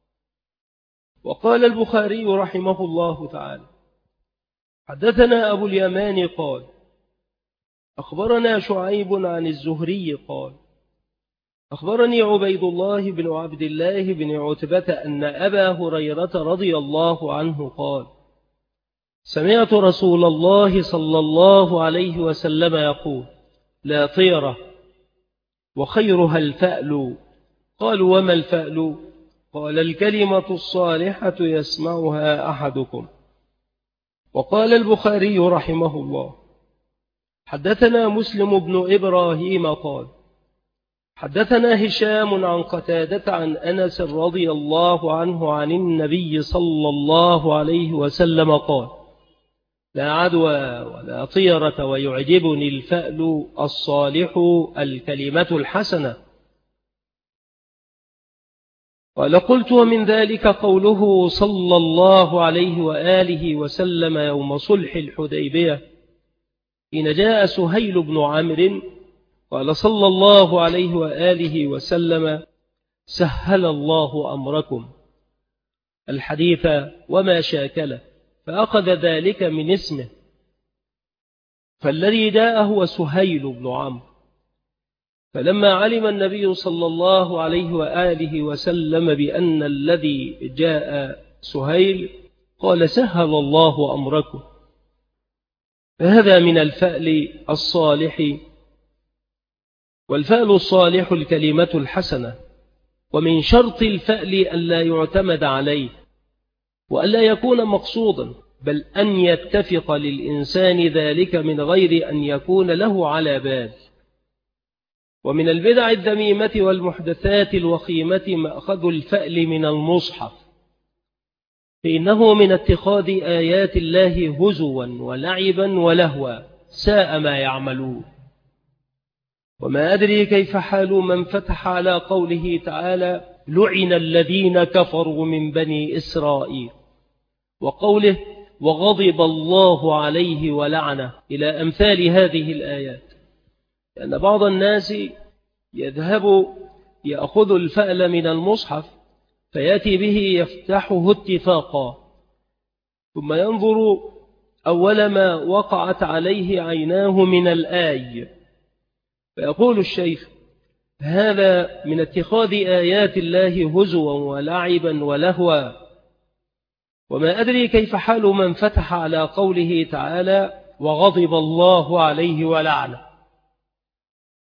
وقال البخاري رحمه الله تعالى: حدثنا أبو اليمان قال: أخبرنا شعيب عن الزهري قال: أخبرني عبيد الله بن عبد الله بن عتبة أن أبا هريرة رضي الله عنه قال: سمعت رسول الله صلى الله عليه وسلم يقول: لا طيرة وخيرها الفأل. قالوا: وما الفأل؟ قال: الكلمة الصالحة يسمعها أحدكم. وقال البخاري رحمه الله: حدثنا مسلم بن إبراهيم قال: حدثنا هشام عن قتادة عن أنس رضي الله عنه عن النبي صلى الله عليه وسلم قال: لا عدوى ولا طيرة، ويعجبني الفأل الصالح الكلمة الحسنة. قال: قلت: ومن ذلك قوله صلى الله عليه وآله وسلم يوم صلح الحديبية حين جاء سهيل بن عمرو قال صلى الله عليه وآله وسلم: سهل الله أمركم، الحديث وما شاكله، فأخذ ذلك من اسمه، فالذي جاء هو سهيل بن عمرو. فلما علم النبي صلى الله عليه وآله وسلم بأن الذي جاء سهيل قال: سهل الله أمركم. فهذا من الفأل الصالح، والفأل الصالح الكلمة الحسنة. ومن شرط الفأل ألا يعتمد عليه، وألا يكون مقصودا، بل أن يتفق للإنسان ذلك من غير أن يكون له على بال. ومن البدع الذميمة والمحدثات الوخيمة مأخذ الفأل من المصحف، فإنه من اتخاذ آيات الله هزوا ولعبا ولهوا، ساء ما يعملون. وما أدري كيف حال من فتح على قوله تعالى: لعن الذين كفروا من بني إسرائيل، وقوله: وغضب الله عليه ولعنه، إلى أمثال هذه الآيات. لأن بعض الناس يذهب يأخذ الفأل من المصحف فيأتي به يفتحه اتفاقا، ثم ينظر أول ما وقعت عليه عيناه من الآي، فيقول الشيخ: هذا من اتخاذ آيات الله هزوا ولعبا ولهوا. وما أدري كيف حال من فتح على قوله تعالى: وغضب الله عليه ولعنه،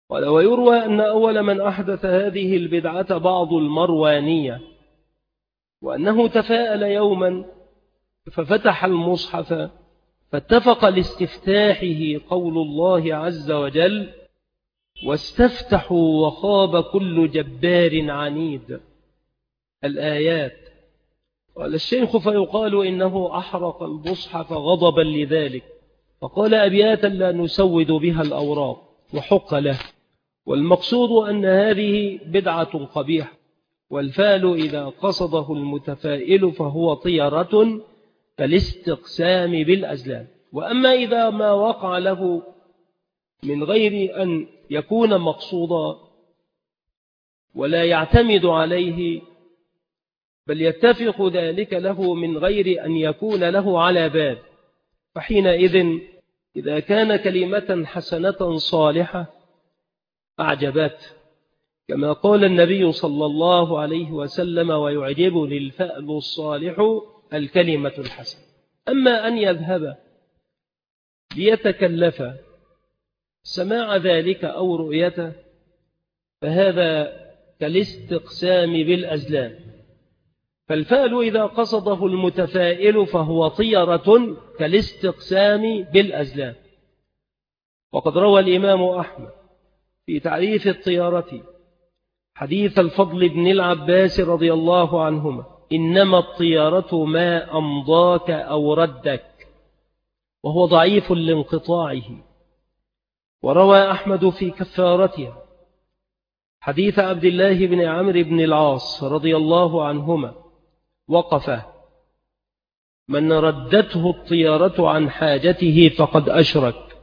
قال: ويروى أن أول من أحدث هذه البدعة بعض المروانية، وأنه تفاءل يوما ففتح المصحف فاتفق لاستفتاحه قول الله عز وجل: واستفتحوا وخاب كل جبار عنيد، الآيات. قال الشيخ: فيقال إنه أحرق المصحف غضبا لذلك، فقال أبياتا لا نسود بها الأوراق، وحق له. والمقصود أن هذه بدعة قبيحة، والفعل إذا قصده المتفائل فهو طيرة كالاستقسام بالأزلام. وأما إذا ما وقع له من غير أن يكون مقصودا ولا يعتمد عليه، بل يتفق ذلك له من غير أن يكون له على بال، فحينئذ إذا كان كلمة حسنة صالحة أعجبت، كما قال النبي صلى الله عليه وسلم: ويعجبني الفأل الصالح الكلمة الحسنة. أما أن يذهب ليتكلف سماع ذلك أو رؤيته فهذا كالاستقسام بالأزلام. فالفأل إذا قصده المتفائل فهو طيرة كالاستقسام بالأزلام. وقد روى الإمام أحمد في تعريف الطيرة حديث الفضل بن العباس رضي الله عنهما: إنما الطيرة ما أمضاك أو ردك، وهو ضعيف لانقطاعه. وروى أحمد في كفارتها حديث عبد الله بن عمرو بن العاص رضي الله عنهما وقفه: من ردته الطيرة عن حاجته فقد أشرك.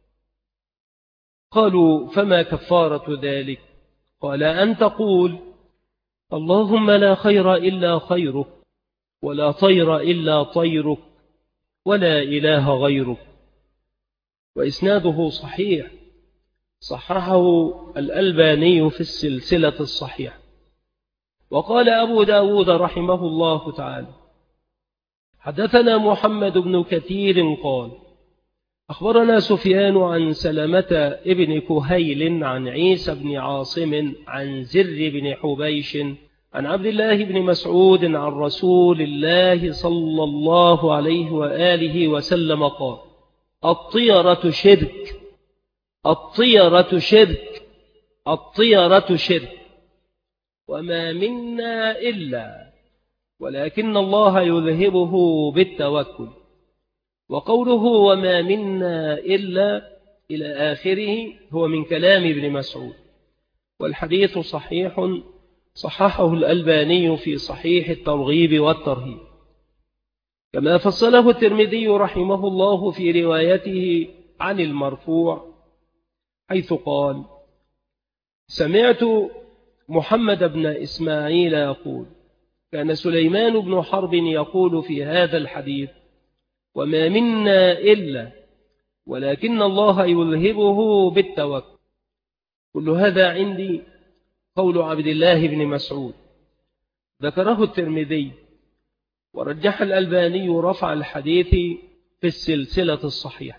قالوا: فما كفارة ذلك؟ قال: أن تقول: اللهم لا خير إلا خيرك، ولا طير إلا طيرك، ولا إله غيرك. وإسناده صحيح، صححه الألباني في السلسلة الصحيحة. وقال أبو داود رحمه الله تعالى: حدثنا محمد بن كثير قال: أخبرنا سفيان عن سلمة ابن كهيل عن عيسى بن عاصم عن زر بن حبيش عن عبد الله بن مسعود عن رسول الله صلى الله عليه وآله وسلم قال: الطيرة شرك، الطيرة شرك، الطيرة شرك، وما منا إلا ولكن الله يذهبه بالتوكل. وقوله وما منا إلا إلى آخره هو من كلام ابن مسعود، والحديث صحيح، صححه الألباني في صحيح الترغيب والترهيب، كما فصله الترمذي رحمه الله في روايته عن المرفوع، حيث قال: سمعت محمد بن إسماعيل يقول: كان سليمان بن حرب يقول في هذا الحديث: وما منا إلا ولكن الله يذهبه بالتوكل. كل هذا عندي قول عبد الله بن مسعود، ذكره الترمذي، ورجح الألباني رفع الحديث في السلسلة الصحيحة.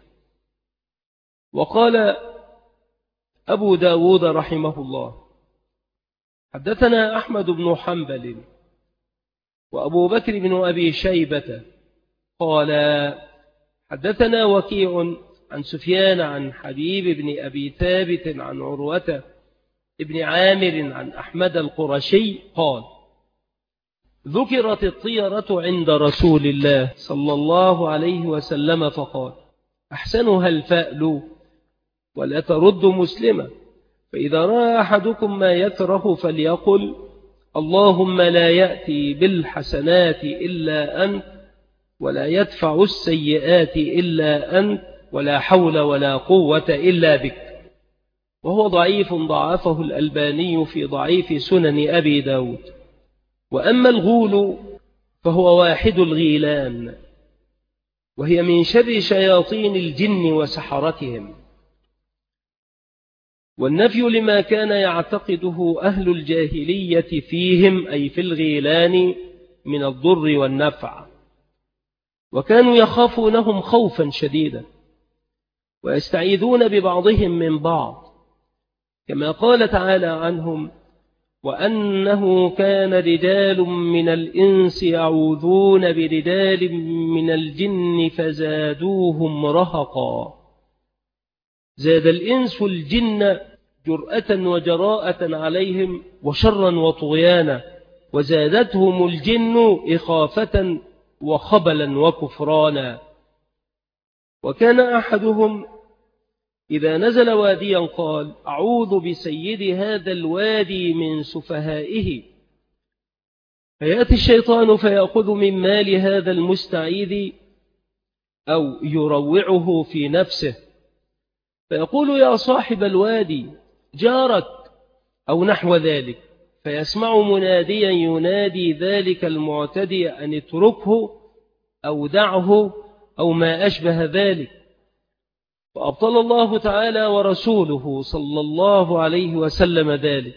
وقال أبو داود رحمه الله: حدثنا أحمد بن حنبل وأبو بكر بن أبي شيبة قال: حدثنا وكيع عن سفيان عن حبيب بن أبي ثابت عن عروة ابن عامر عن أحمد القرشي قال: ذكرت الطيرة عند رسول الله صلى الله عليه وسلم فقال: أحسنها الفأل ولا ترد مسلمة، فإذا رأى أحدكم ما يكره فليقل: اللهم لا يأتي بالحسنات إلا أنت، ولا يدفع السيئات إلا أنت، ولا حول ولا قوة إلا بك. وهو ضعيف ضعفه الألباني في ضعيف سنن أبي داود. وأما الغول فهو واحد الغيلان، وهي من شر شياطين الجن وسحرتهم. والنفي لما كان يعتقده أهل الجاهلية فيهم، أي في الغيلان، من الضر والنفع، وكانوا يخافونهم خوفا شديدا، ويستعيذون ببعضهم من بعض، كما قال تعالى عنهم: وأنه كان رجال من الإنس يعوذون برجال من الجن فزادوهم رهقا. زاد الإنس الجن جرأة وجراءة عليهم وشرا وطغيانا، وزادتهم الجن إخافة وخبلا وكفرانا. وكان أحدهم إذا نزل واديا قال: أعوذ بسيد هذا الوادي من سفهائه. فيأتي الشيطان فيأخذ من مال هذا المستعيذ أو يروعه في نفسه، فيقول: يا صاحب الوادي جارك، أو نحو ذلك، فيسمع مناديا ينادي ذلك المعتدي أن اتركه أو دعه أو ما أشبه ذلك. فأبطل الله تعالى ورسوله صلى الله عليه وسلم ذلك،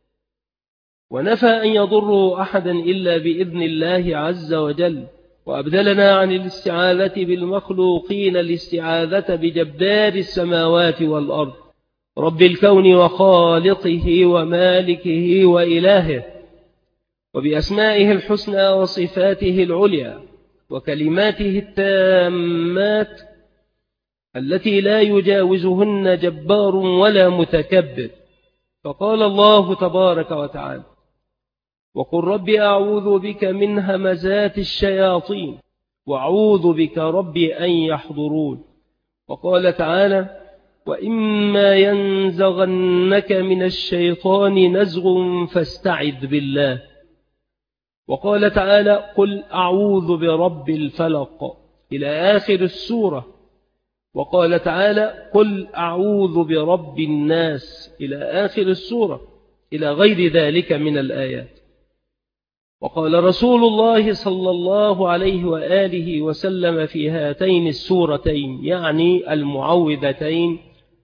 ونفى أن يضروا أحدا إلا بإذن الله عز وجل، وأبدلنا عن الاستعاذة بالمخلوقين الاستعاذة بجبار السماوات والأرض، رب الكون وخالقه ومالكه وإلهه، وبأسمائه الحسنى وصفاته العليا وكلماته التامات التي لا يجاوزهن جبار ولا متكبر. فقال الله تبارك وتعالى: وقل رب أعوذ بك من همزات الشياطين وأعوذ بك رب أن يحضرون. وقال تعالى: وإما ينزغنك من الشيطان نزغ فاستعذ بالله. وقال تعالى: قل أعوذ برب الفلق إلى آخر السورة. وقال تعالى: قل أعوذ برب الناس إلى آخر السورة، إلى غير ذلك من الآيات. وقال رسول الله صلى الله عليه وآله وسلم في هاتين السورتين، يعني المعوذتين،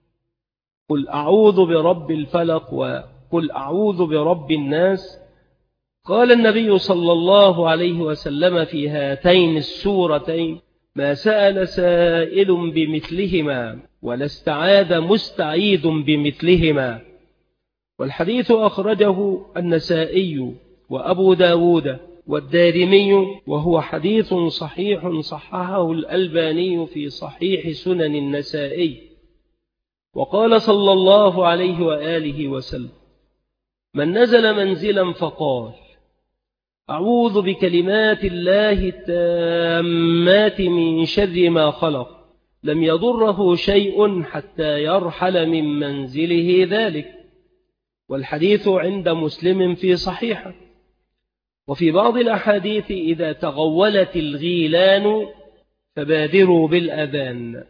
قل أعوذ برب الفلق وقل أعوذ برب الناس، قال النبي صلى الله عليه وسلم في هاتين السورتين: ما سأل سائل بمثلهما ولا استعاذ مستعيذ بمثلهما. والحديث أخرجه النسائي وأبو داود والدارمي، وهو حديث صحيح صححه الألباني في صحيح سنن النسائي. وقال صلى الله عليه وآله وسلم: من نزل منزلا فقال: أعوذ بكلمات الله التامات من شر ما خلق، لم يضره شيء حتى يرحل من منزله ذلك. والحديث عند مسلم في صحيحه. وفي بعض الأحاديث: إذا تغولت الغيلان فبادروا بالأذان.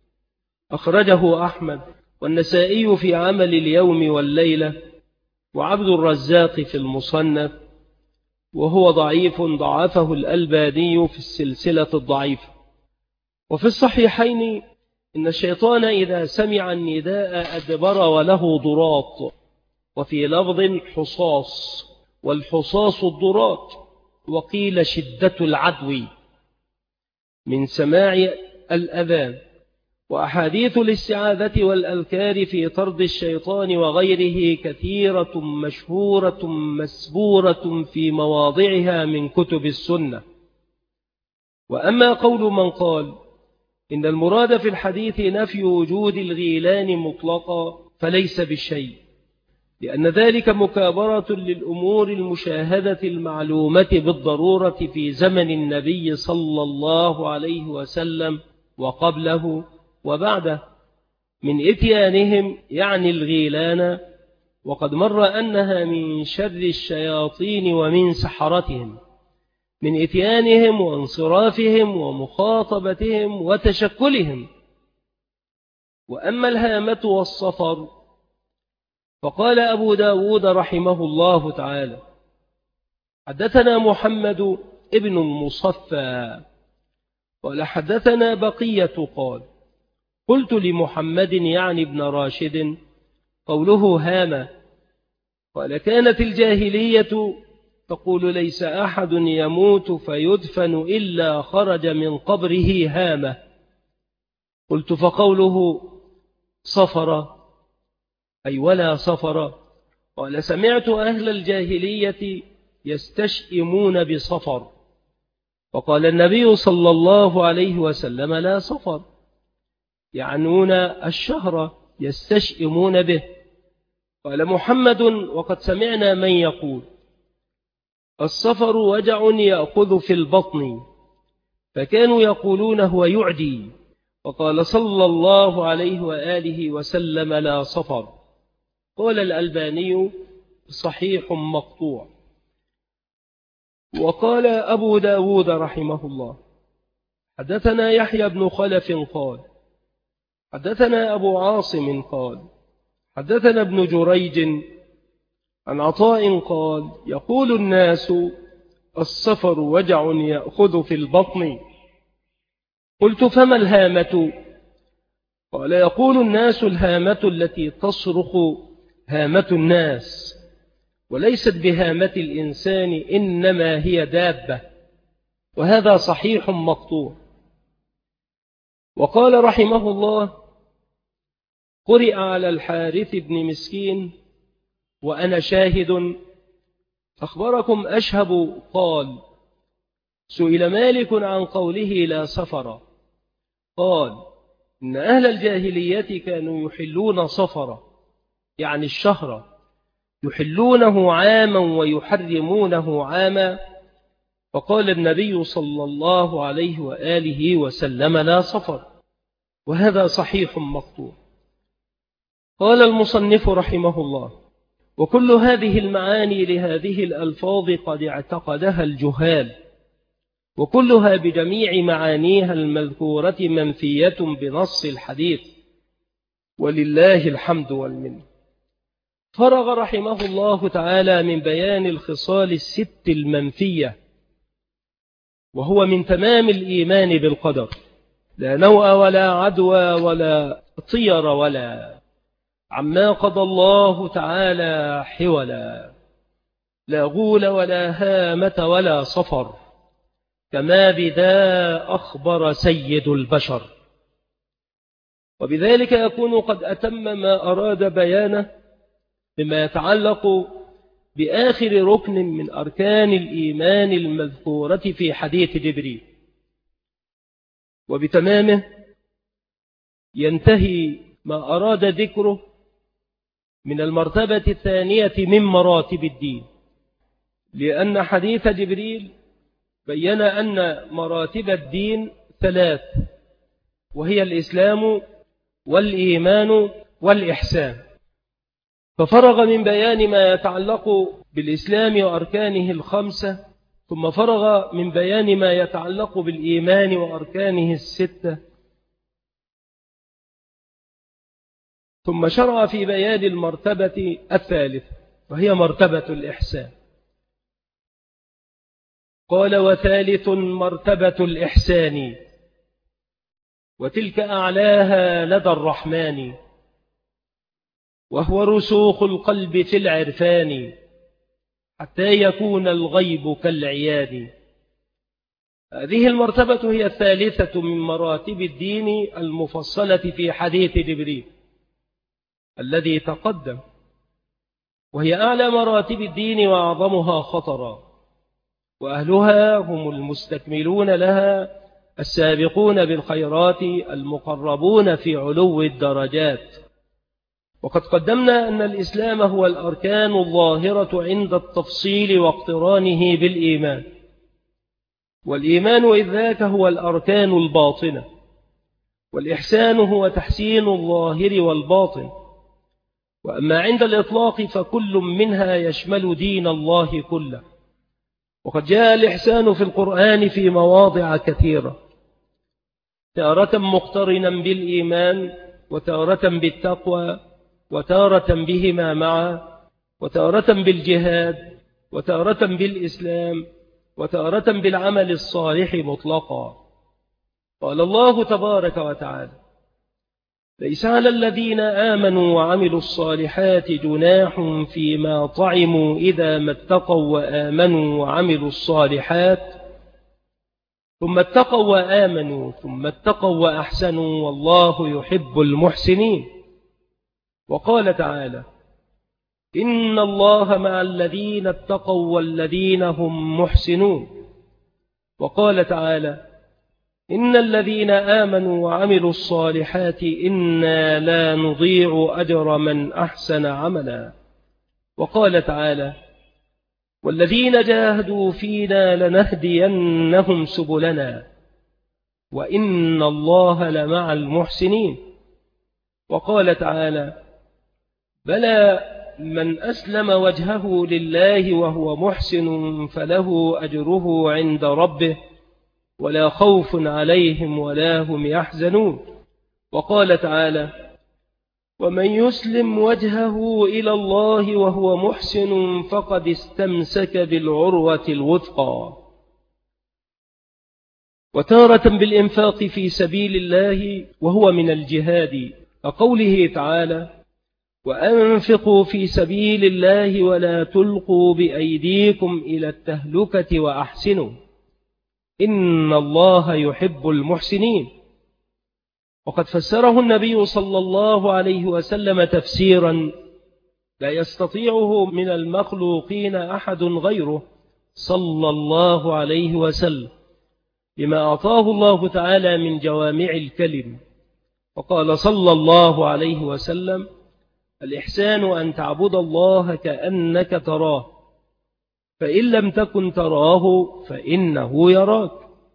أخرجه أحمد والنسائي في عمل اليوم والليلة، وعبد الرزاق في المصنف، وهو ضعيف ضعفه الألباني في السلسلة الضعيفة. وفي الصحيحين: إن الشيطان إذا سمع النداء أدبر وله ضراط، وفي لفظ حصاص، والحصاص الضراط، وقيل شدة العدو من سماع الأذان. وأحاديث الاستعاذة والأذكار في طرد الشيطان وغيره كثيرة مشهورة مسبورة في مواضعها من كتب السنة. وأما قول من قال إن المراد في الحديث نفي وجود الغيلان مطلقا فليس بالشيء، لأن ذلك مكابرة للأمور المشاهدة المعلومة بالضرورة في زمن النبي صلى الله عليه وسلم وقبله وبعده من إتيانهم، يعني الغيلان، وقد مر أنها من شر الشياطين ومن سحرتهم، من إتيانهم وانصرافهم ومخاطبتهم وتشكلهم. وأما الهامة والصفر فقال أبو داود رحمه الله تعالى: حدثنا محمد ابن المصفى قال حدثنا بقية قال: قلت لمحمد يعني ابن راشد قوله هامة، قال: كانت الجاهلية تقول ليس أحد يموت فيدفن إلا خرج من قبره هامة. قلت: فقوله صفر أي ولا صفر. قال سمعت أهل الجاهلية يستشئمون بصفر، وقال النبي صلى الله عليه وسلم لا صفر، يعنون الشهر يستشئمون به. قال محمد وقد سمعنا من يقول الصفر وجع يأخذ في البطن، فكانوا يقولون هو يعدي. وقال صلى الله عليه وآله وسلم لا صفر. قال الألباني صحيح مقطوع. وقال أبو داود رحمه الله حدثنا يحيى بن خلف قال حدثنا أبو عاصم قال حدثنا ابن جريج عن عطاء قال يقول الناس الصفر وجع يأخذ في البطن، قلت فما الهامة؟ قال يقول الناس الهامة التي تصرخ هامة الناس، وليست بهامة الإنسان، إنما هي دابة. وهذا صحيح مقطوع. وقال رحمه الله قرئ على الحارث بن مسكين وأنا شاهد أخبركم أشهب قال سئل مالك عن قوله لا سفر، قال إن أهل الجاهلية كانوا يحلون صفر، يعني الشهر، يحلونه عاما ويحرمونه عاما، فقال النبي صلى الله عليه وآله وسلم لا صفر. وهذا صحيح مقطوع. قال المصنف رحمه الله وكل هذه المعاني لهذه الألفاظ قد اعتقدها الجهال، وكلها بجميع معانيها المذكورة منفية بنص الحديث، ولله الحمد والمنة. فرغ رحمه الله تعالى من بيان الخصال الست المنفية، وهو من تمام الإيمان بالقدر، لا نوء ولا عدوى ولا طير ولا عما قضى الله تعالى حولا، لا غول ولا هامة ولا صفر، كما بذا أخبر سيد البشر. وبذلك يكون قد أتم ما أراد بيانه بما يتعلق بآخر ركن من أركان الإيمان المذكورة في حديث جبريل، وبتمامه ينتهي ما أراد ذكره من المرتبة الثانية من مراتب الدين، لأن حديث جبريل بيّن أن مراتب الدين ثلاث، وهي الإسلام والإيمان والإحسان. ففرغ من بيان ما يتعلق بالإسلام وأركانه الخمسة، ثم فرغ من بيان ما يتعلق بالإيمان وأركانه الستة، ثم شرع في بيان المرتبة الثالثة وهي مرتبة الإحسان. قال وثالث مرتبة الإحسان، وتلك أعلاها لدى الرحمن، وهو رسوخ القلب في العرفان، حتى يكون الغيب كالعيان. هذه المرتبة هي الثالثة من مراتب الدين المفصلة في حديث جبريل الذي تقدم، وهي أعلى مراتب الدين وأعظمها خطرا، وأهلها هم المستكملون لها السابقون بالخيرات المقربون في علو الدرجات. وقد قدمنا أن الإسلام هو الأركان الظاهرة عند التفصيل واقترانه بالإيمان، والإيمان إذ ذاك هو الأركان الباطنة، والإحسان هو تحسين الظاهر والباطن. وأما عند الإطلاق فكل منها يشمل دين الله كله. وقد جاء الإحسان في القرآن في مواضع كثيرة، تارة مقترنا بالإيمان، وتارة بالتقوى، وتارة بهما معا، وتارة بالجهاد، وتارة بالإسلام، وتارة بالعمل الصالح مطلقا. قال الله تبارك وتعالى ليس على الذين آمنوا وعملوا الصالحات جناح فيما طعموا إذا ما اتقوا وآمنوا وعملوا الصالحات ثم اتقوا وآمنوا ثم اتقوا وأحسنوا والله يحب المحسنين. وقال تعالى: إن الله مع الذين اتقوا والذين هم محسنون. وقال تعالى: إن الذين آمنوا وعملوا الصالحات إنا لا نضيع أجر من أحسن عملا. وقال تعالى: والذين جاهدوا فينا لنهدينهم سبلنا وإن الله لمع المحسنين. وقال تعالى: بلى من أسلم وجهه لله وهو محسن فله أجره عند ربه ولا خوف عليهم ولا هم يحزنون. وقال تعالى: ومن يسلم وجهه إلى الله وهو محسن فقد استمسك بالعروة الوثقى. وتارة بالإنفاق في سبيل الله وهو من الجهاد، كقوله تعالى: وأنفقوا في سبيل الله ولا تلقوا بأيديكم إلى التهلكة وأحسنوا إن الله يحب المحسنين. وقد فسره النبي صلى الله عليه وسلم تفسيرا لا يستطيعه من المخلوقين أحد غيره صلى الله عليه وسلم، بما أعطاه الله تعالى من جوامع الكلم. وقال صلى الله عليه وسلم: الإحسان أن تعبد الله كأنك تراه فإن لم تكن تراه فإنه يراك.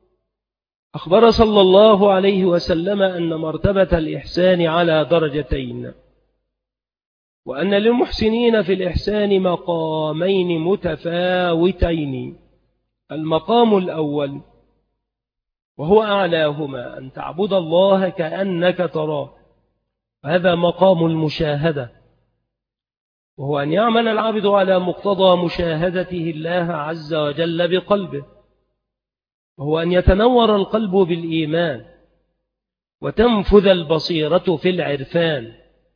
أخبر صلى الله عليه وسلم أن مرتبة الإحسان على درجتين، وأن للمحسنين في الإحسان مقامين متفاوتين. المقام الأول وهو أعلاهما أن تعبد الله كأنك تراه، هذا مقام المشاهدة، وهو أن يعمل العبد على مقتضى مشاهدته الله عز وجل بقلبه، وهو أن يتنور القلب بالإيمان وتنفذ البصيرة في العرفان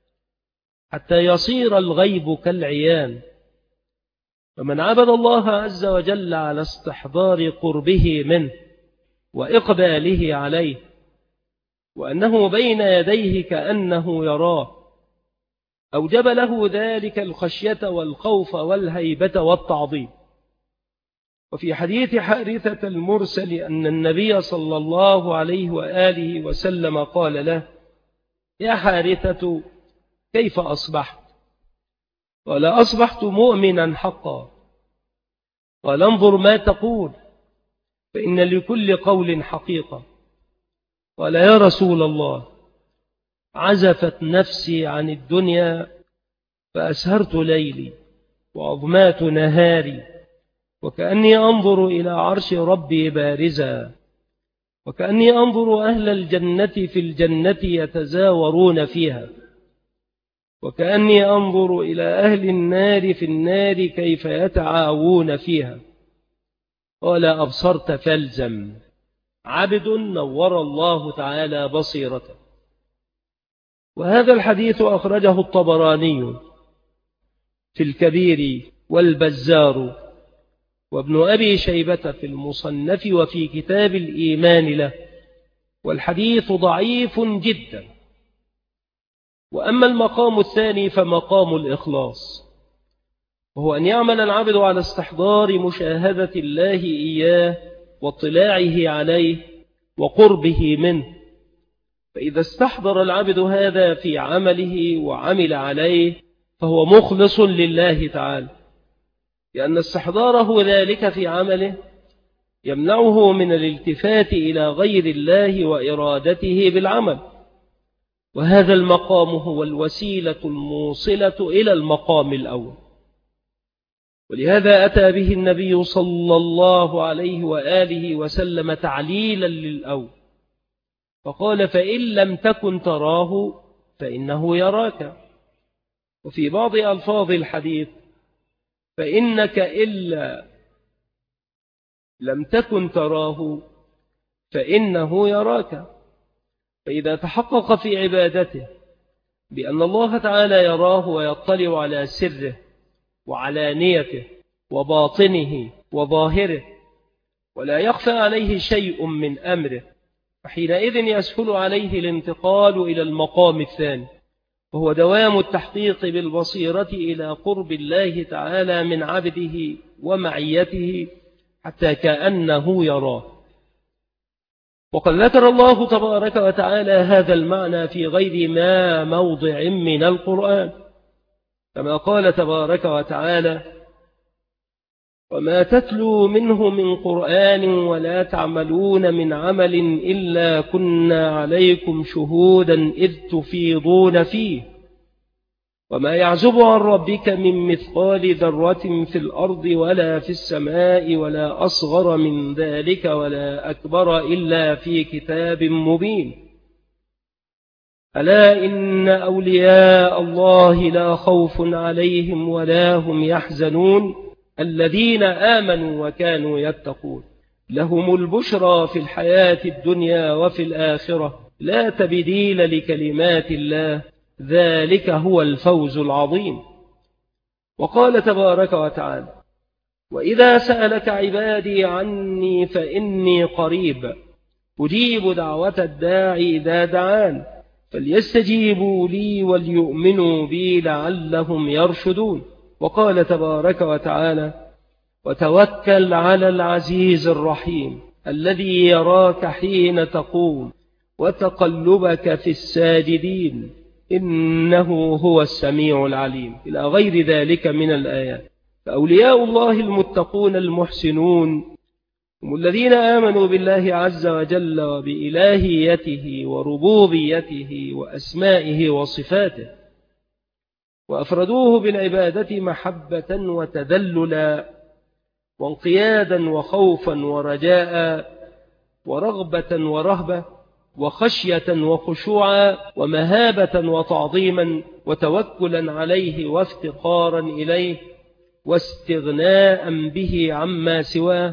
حتى يصير الغيب كالعيان. فمن عبد الله عز وجل على استحضار قربه منه وإقباله عليه وأنه بين يديه كأنه يراه، أوجب له ذلك الخشية والخوف والهيبة والتعظيم. وفي حديث حارثة المرسل أن النبي صلى الله عليه وآله وسلم قال له: يا حارثة كيف أصبحت؟ قال: أصبحت مؤمنا حقا. قال: انظر ما تقول فإن لكل قول حقيقة. قال: يا رسول الله، عزفت نفسي عن الدنيا فأسهرت ليلي وأظمات نهاري وكأني أنظر إلى عرش ربي بارزا، وكأني أنظر أهل الجنة في الجنة يتزاورون فيها، وكأني أنظر إلى أهل النار في النار كيف يتعاوون فيها. قال: أبصرت فالزم. عبد نور الله تعالى بصيرته. وهذا الحديث أخرجه الطبراني في الكبير والبزار وابن أبي شيبة في المصنف وفي كتاب الإيمان له، والحديث ضعيف جدا. وأما المقام الثاني فمقام الإخلاص، وهو أن يعمل العبد على استحضار مشاهدة الله إياه واطلاعه عليه وقربه منه. فإذا استحضر العبد هذا في عمله وعمل عليه فهو مخلص لله تعالى، لأن استحضاره ذلك في عمله يمنعه من الالتفات إلى غير الله وإرادته بالعمل. وهذا المقام هو الوسيلة الموصلة إلى المقام الأول، ولهذا أتى به النبي صلى الله عليه وآله وسلم تعليلا للأول، فقال: فإن لم تكن تراه فإنه يراك. وفي بعض ألفاظ الحديث: فإنك إلا لم تكن تراه فإنه يراك. فإذا تحقق في عبادته بأن الله تعالى يراه ويطلع على سره وعلانيته وباطنه وظاهره ولا يخفى عليه شيء من أمره، فحينئذ يسهل عليه الانتقال إلى المقام الثاني، وهو دوام التحقيق بالبصيرة إلى قرب الله تعالى من عبده ومعيته حتى كأنه يراه. وقد ذكر الله تبارك وتعالى هذا المعنى في غير ما موضع من القرآن، كما قال تبارك وتعالى: وما تتلو منه من قرآن ولا تعملون من عمل إلا كنا عليكم شهودا إذ تفيضون فيه وما يعزب عن ربك من مثقال ذرة في الأرض ولا في السماء ولا أصغر من ذلك ولا أكبر إلا في كتاب مبين. ألا إن أولياء الله لا خوف عليهم ولا هم يحزنون الذين آمنوا وكانوا يتقون لهم البشرى في الحياة الدنيا وفي الآخرة لا تبديل لكلمات الله ذلك هو الفوز العظيم. وقال تبارك وتعالى: وإذا سألك عبادي عني فإني قريب أجيب دعوة الداعي إذا دعان فليستجيبوا لي وليؤمنوا بي لعلهم يرشدون. وقال تبارك وتعالى: وتوكل على العزيز الرحيم الذي يراك حين تقوم وتقلبك في الساجدين إنه هو السميع العليم، إلى غير ذلك من الآيات. فأولياء الله المتقون المحسنون هم الذين آمنوا بالله عز وجل وبإلهيته وربوبيته وأسمائه وصفاته، وأفردوه بالعبادة محبة وتذللا وانقيادا وخوفا ورجاء ورغبة ورهبة وخشية وخشوعا ومهابة وتعظيما وتوكلا عليه وافتقارا إليه واستغناء به عما سواه،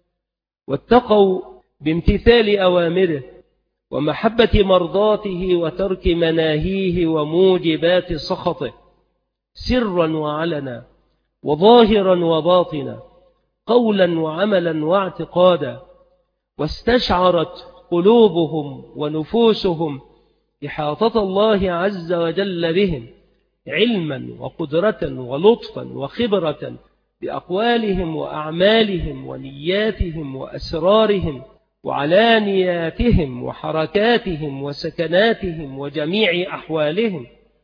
واتقوا بامتثال أوامره ومحبة مرضاته وترك مناهيه وموجبات سخطه سرا وعلنا وظاهرا وباطنا قولا وعملا واعتقادا، واستشعرت قلوبهم ونفوسهم إحاطة الله عز وجل بهم علما وقدرة ولطفا وخبرة بأقوالهم وأعمالهم ونياتهم وأسرارهم وعلانياتهم وحركاتهم وسكناتهم وجميع أحوالهم،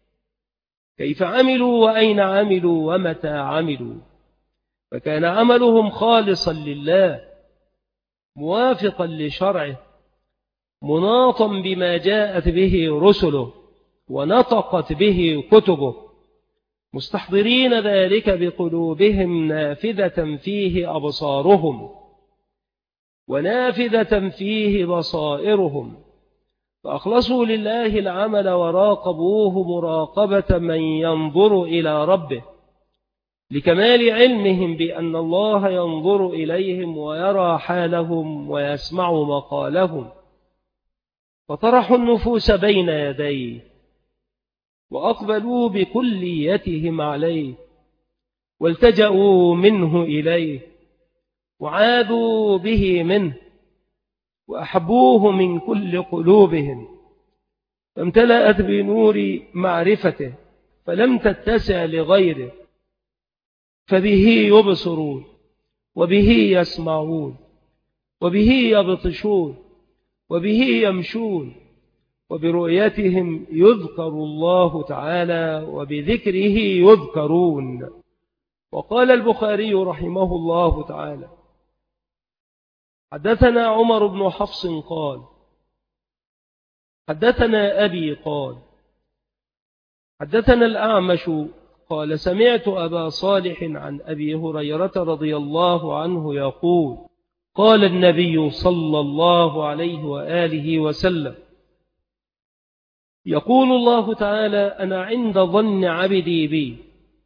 كيف عملوا وأين عملوا ومتى عملوا، فكان عملهم خالصا لله موافقا لشرعه مناطا بما جاءت به رسله ونطقت به كتبه، مستحضرين ذلك بقلوبهم نافذة فيه أبصارهم ونافذة فيه بصائرهم، فأخلصوا لله العمل وراقبوه مراقبة من ينظر إلى ربه لكمال علمهم بأن الله ينظر إليهم ويرى حالهم ويسمع مقالهم، فطرحوا النفوس بين يديه وأقبلوا بكليتهم عليه والتجأوا منه إليه وعادوا به منه وأحبوه من كل قلوبهم، فامتلأت بنور معرفته فلم تتسع لغيره، فبه يبصرون وبه يسمعون وبه يبطشون وبه يمشون، وبرؤيتهم يذكر الله تعالى وبذكره يذكرون. وقال البخاري رحمه الله تعالى: حدثنا عمر بن حفص قال: حدثنا أبي قال: حدثنا الأعمش قال: سمعت أبا صالح عن أبي هريرة رضي الله عنه يقول: قال النبي صلى الله عليه وآله وسلم: يقول الله تعالى: أنا عند ظن عبدي بي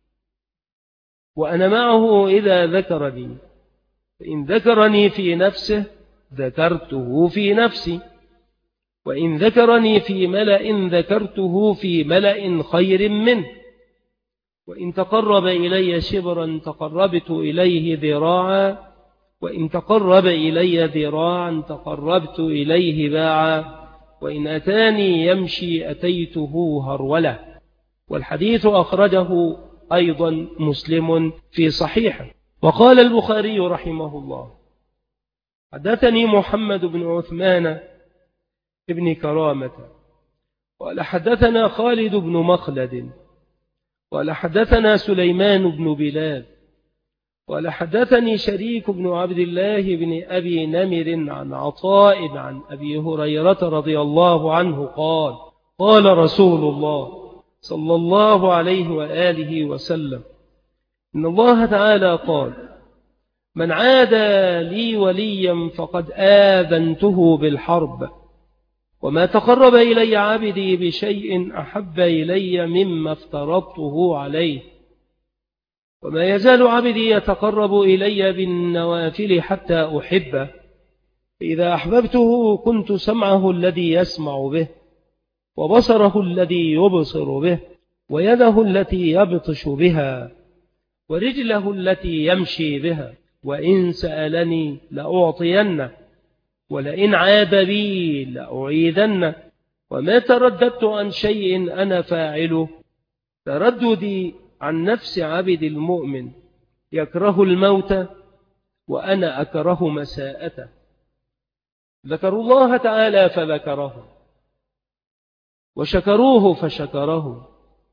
وأنا معه إذا ذكرني، فإن ذكرني في نفسه ذكرته في نفسي، وإن ذكرني في ملأ ذكرته في ملأ خير منه، وإن تقرب إلي شبرا تقربت إليه ذراعا، وإن تقرب إلي ذراعا تقربت إليه باعا، وإن أتاني يمشي أتيته هرولة. والحديث أخرجه أيضا مسلم في صحيحه. وقال البخاري رحمه الله: حدثني محمد بن عثمان ابن كرامة قال حدثنا خالد بن مخلد قال حدثنا سليمان بن بلال قال حدثني شريك بن عبد الله بن أبي نمر عن عطاء عن أبي هريرة رضي الله عنه قال: قال رسول الله صلى الله عليه وآله وسلم: إن الله تعالى قال: من عادى لي وليا فقد آذنته بالحرب، وما تقرب إلي عبدي بشيء أحب إلي مما افترضته عليه، وما يزال عبدي يتقرب إلي بالنوافل حتى أحبه، فإذا أحببته كنت سمعه الذي يسمع به، وبصره الذي يبصر به، ويده التي يبطش بها، ورجله التي يمشي بها، وإن سألني لأعطينه، ولئن عاد بي لأعيذنه، وما ترددت عن شيء أنا فاعله ترددي عن نفس عبد المؤمن يكره الموت وأنا أكره مساءته. ذكروا الله تعالى فذكره، وشكروه فشكره،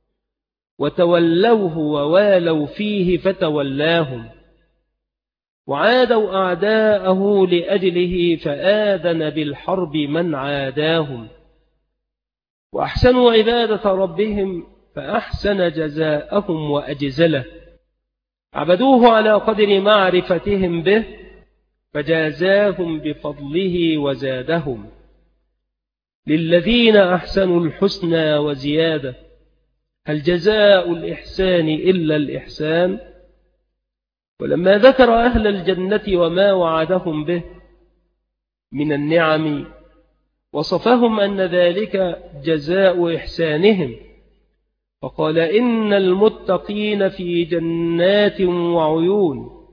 وتولوه ووالوا فيه فتولاهم، وعادوا أعداءه لأجله فآذن بالحرب من عاداهم، وأحسنوا عبادة ربهم فأحسن جزاءهم وأجزله، عبدوه على قدر معرفتهم به فجازاهم بفضله وزادهم. للذين أحسنوا الحسنى وزيادة، هل جزاء الإحسان إلا الإحسان؟ ولما ذكر أهل الجنة وما وعدهم به من النعم وصفهم أن ذلك جزاء إحسانهم، فقال: إن المتقين في جنات وعيون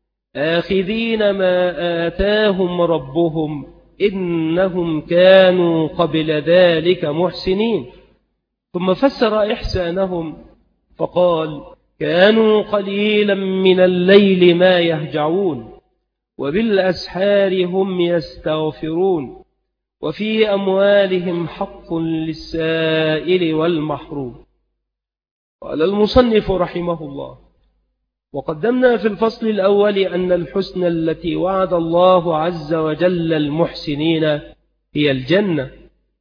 آخذين ما آتاهم ربهم إنهم كانوا قبل ذلك محسنين. ثم فسر إحسانهم فقال: كانوا قليلا من الليل ما يهجعون، وبالأسحار هم يستغفرون، وفي أموالهم حق للسائل والمحروم. قال المصنف رحمه الله: وقدمنا في الفصل الأول أن الحسنى التي وعد الله عز وجل المحسنين هي الجنة،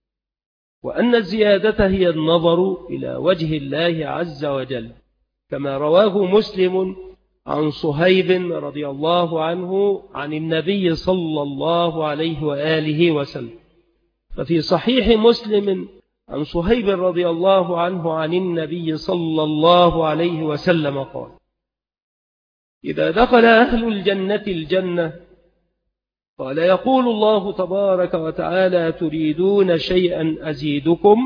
وأن الزيادة هي النظر إلى وجه الله عز وجل، كما رواه مسلم عن صهيب رضي الله عنه عن النبي صلى الله عليه وآله وسلم. ففي صحيح مسلم عن صهيب رضي الله عنه عن النبي صلى الله عليه وسلم قال: إذا دخل أهل الجنة الجنة قال يقول الله تبارك وتعالى: تريدون شيئا أزيدكم؟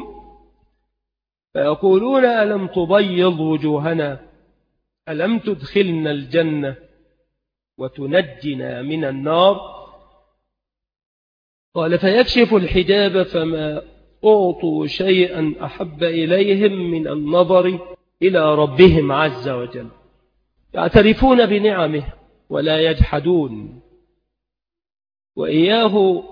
فيقولون: ألم تبيض وجوهنا؟ ألم تدخلنا الجنة وتنجنا من النار؟ قال: فيكشف الحجاب فما أعطوا شيئا أحب إليهم من النظر إلى ربهم عز وجل، يعترفون بنعمه ولا يجحدون، وإياه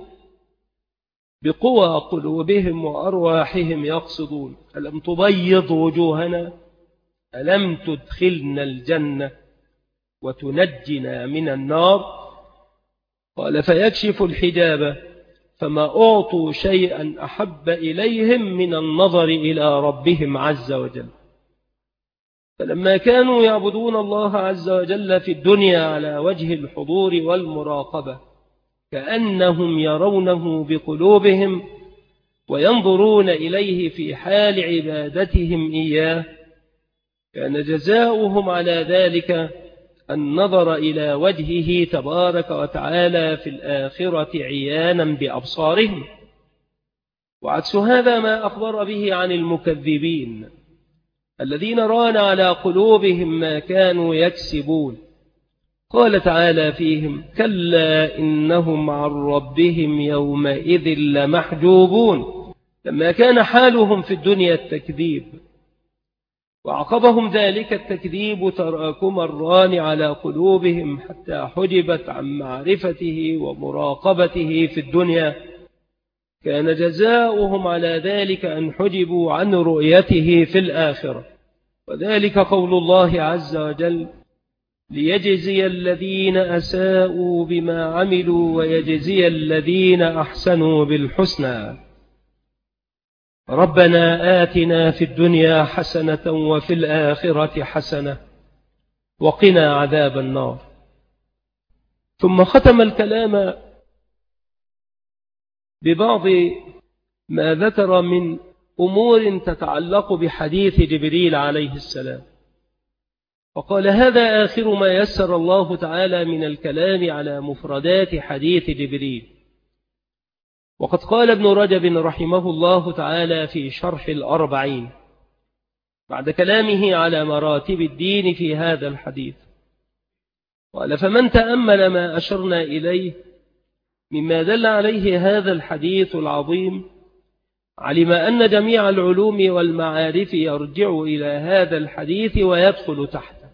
بقوى قلوبهم وأرواحهم يقصدون. ألم تبيض وجوهنا؟ ألم تدخلنا الجنة وتنجنا من النار؟ قال: فيكشف الحجاب فما أعطوا شيئا أحب إليهم من النظر إلى ربهم عز وجل. فلما كانوا يعبدون الله عز وجل في الدنيا على وجه الحضور والمراقبة كأنهم يرونه بقلوبهم وينظرون إليه في حال عبادتهم إياه، كان جزاؤهم على ذلك النظر إلى وجهه تبارك وتعالى في الآخرة عيانا بأبصارهم. وعكس هذا ما أخبر به عن المكذبين الذين ران على قلوبهم ما كانوا يكسبون. قال تعالى فيهم: كلا إنهم عن ربهم يومئذ لمحجوبون. لما كان حالهم في الدنيا التكذيب وعقبهم ذلك التكذيب تراكم الران على قلوبهم حتى حجبت عن معرفته ومراقبته في الدنيا، كان جزاؤهم على ذلك أن حجبوا عن رؤيته في الآخرة. وذلك قول الله عز وجل: ليجزي الذين أساءوا بما عملوا ويجزي الذين أحسنوا بالحسنى. ربنا آتنا في الدنيا حسنة وفي الآخرة حسنة وقنا عذاب النار. ثم ختم الكلام ببعض ما ذكر من أمور تتعلق بحديث جبريل عليه السلام، وقال: هذا آخر ما يسر الله تعالى من الكلام على مفردات حديث جبريل. وقد قال ابن رجب رحمه الله تعالى في شرح الأربعين بعد كلامه على مراتب الدين في هذا الحديث، قال: فمن تأمل ما أشرنا إليه مما دل عليه هذا الحديث العظيم علم أن جميع العلوم والمعارف يرجع إلى هذا الحديث ويدخل تحته،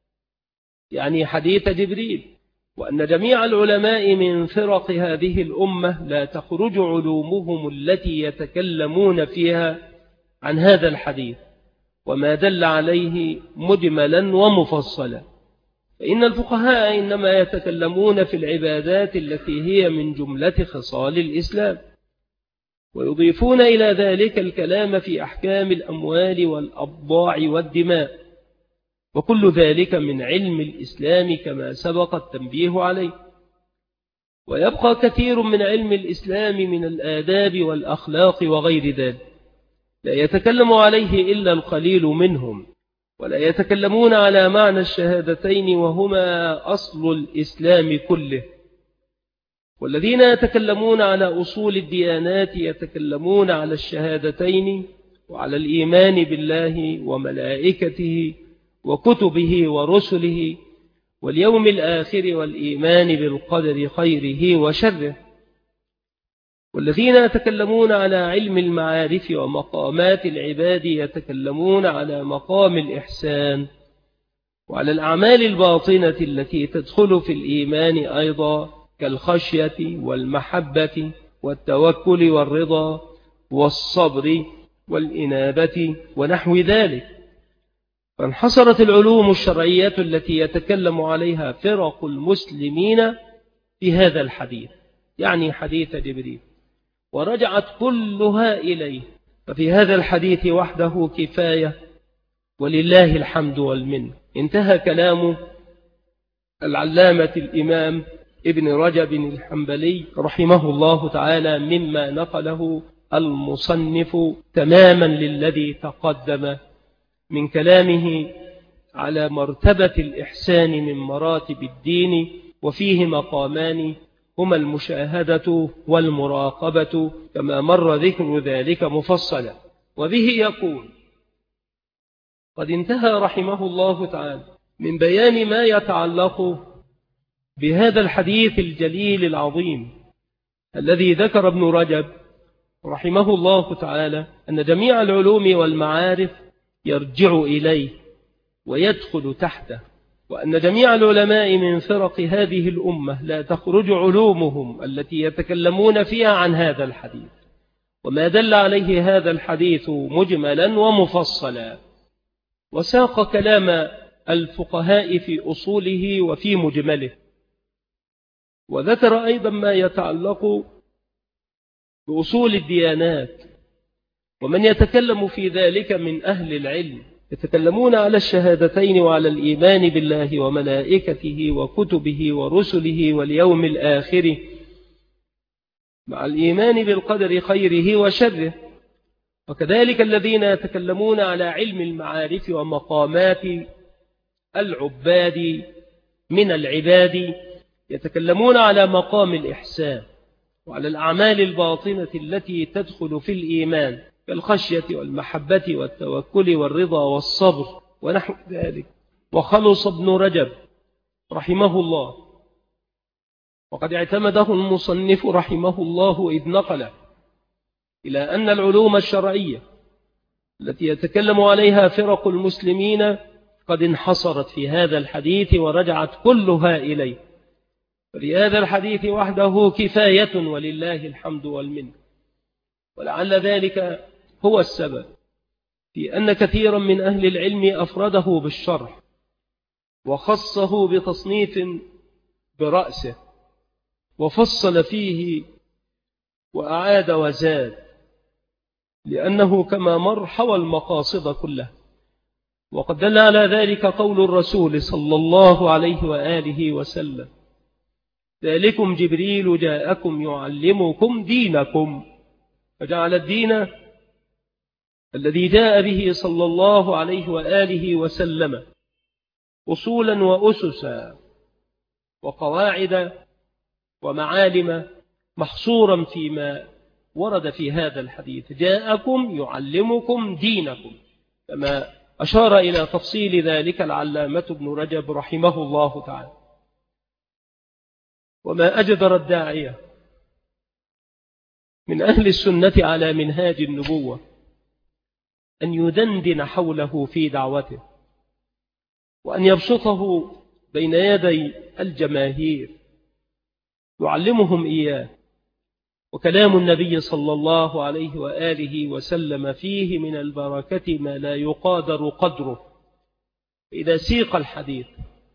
يعني حديث جبريل، وأن جميع العلماء من فرق هذه الأمة لا تخرج علومهم التي يتكلمون فيها عن هذا الحديث وما دل عليه مجملا ومفصلا. فإن الفقهاء إنما يتكلمون في العبادات التي هي من جملة خصال الإسلام، ويضيفون إلى ذلك الكلام في أحكام الأموال والأبضاع والدماء، وكل ذلك من علم الإسلام كما سبق التنبيه عليه. ويبقى كثير من علم الإسلام من الآداب والأخلاق وغير ذلك لا يتكلم عليه إلا القليل منهم، ولا يتكلمون على معنى الشهادتين وهما أصل الإسلام كله. والذين يتكلمون على أصول الديانات يتكلمون على الشهادتين وعلى الإيمان بالله وملائكته وكتبه ورسله واليوم الآخر والإيمان بالقدر خيره وشره. والذين يتكلمون على علم المعارف ومقامات العباد يتكلمون على مقام الإحسان وعلى الأعمال الباطنة التي تدخل في الإيمان أيضا، كالخشية والمحبة والتوكل والرضا والصبر والإنابة ونحو ذلك. فانحصرت العلوم الشرعية التي يتكلم عليها فرق المسلمين في هذا الحديث، يعني حديث جبريل، ورجعت كلها إليه. ففي هذا الحديث وحده كفاية ولله الحمد والمن. انتهى كلام العلامة الإمام ابن رجب الحنبلي رحمه الله تعالى مما نقله المصنف تماما للذي تقدم من كلامه على مرتبة الإحسان من مراتب الدين، وفيه مقامان هما المشاهدة والمراقبة كما مر ذكر ذلك مفصلا. وبه يقول: قد انتهى رحمه الله تعالى من بيان ما يتعلق بهذا الحديث الجليل العظيم الذي ذكر ابن رجب رحمه الله تعالى أن جميع العلوم والمعارف يرجع إليه ويدخل تحته، وأن جميع العلماء من فرق هذه الأمة لا تخرج علومهم التي يتكلمون فيها عن هذا الحديث وما دل عليه هذا الحديث مجملا ومفصلا. وساق كلام الفقهاء في أصوله وفي مجمله، وذكر أيضا ما يتعلق بأصول الديانات ومن يتكلم في ذلك من أهل العلم، يتكلمون على الشهادتين وعلى الإيمان بالله وملائكته وكتبه ورسله واليوم الآخر مع الإيمان بالقدر خيره وشره. وكذلك الذين يتكلمون على علم المعارف ومقامات العباد من العباد يتكلمون على مقام الإحسان وعلى الأعمال الباطنة التي تدخل في الإيمان كالخشية والمحبة والتوكل والرضا والصبر ونحو ذلك. وخلص ابن رجب رحمه الله، وقد اعتمده المصنف رحمه الله إذ نقل إلى أن العلوم الشرعية التي يتكلم عليها فرق المسلمين قد انحصرت في هذا الحديث ورجعت كلها إليه، فلهذا الحديث وحده كفاية ولله الحمد والمنة. ولعل ذلك هو السبب في أن كثيرا من أهل العلم أفرده بالشرح وخصه بتصنيف برأسه وفصل فيه وأعاد وزاد، لأنه كما مر حوى المقاصد كلها. وقد دل على ذلك قول الرسول صلى الله عليه وآله وسلم: ذلكم جبريل جاءكم يعلمكم دينكم. فجعل الدين الذي جاء به صلى الله عليه وآله وسلم أصولا وأسسا وقواعد ومعالم محصورا فيما ورد في هذا الحديث: جاءكم يعلمكم دينكم، كما أشار إلى تفصيل ذلك العلامة ابن رجب رحمه الله تعالى. وما أجدر الداعية من أهل السنة على منهاج النبوة أن يدندن حوله في دعوته، وأن يبسطه بين يدي الجماهير يعلمهم إياه. وكلام النبي صلى الله عليه وآله وسلم فيه من البركة ما لا يقادر قدره. إذا سيق الحديث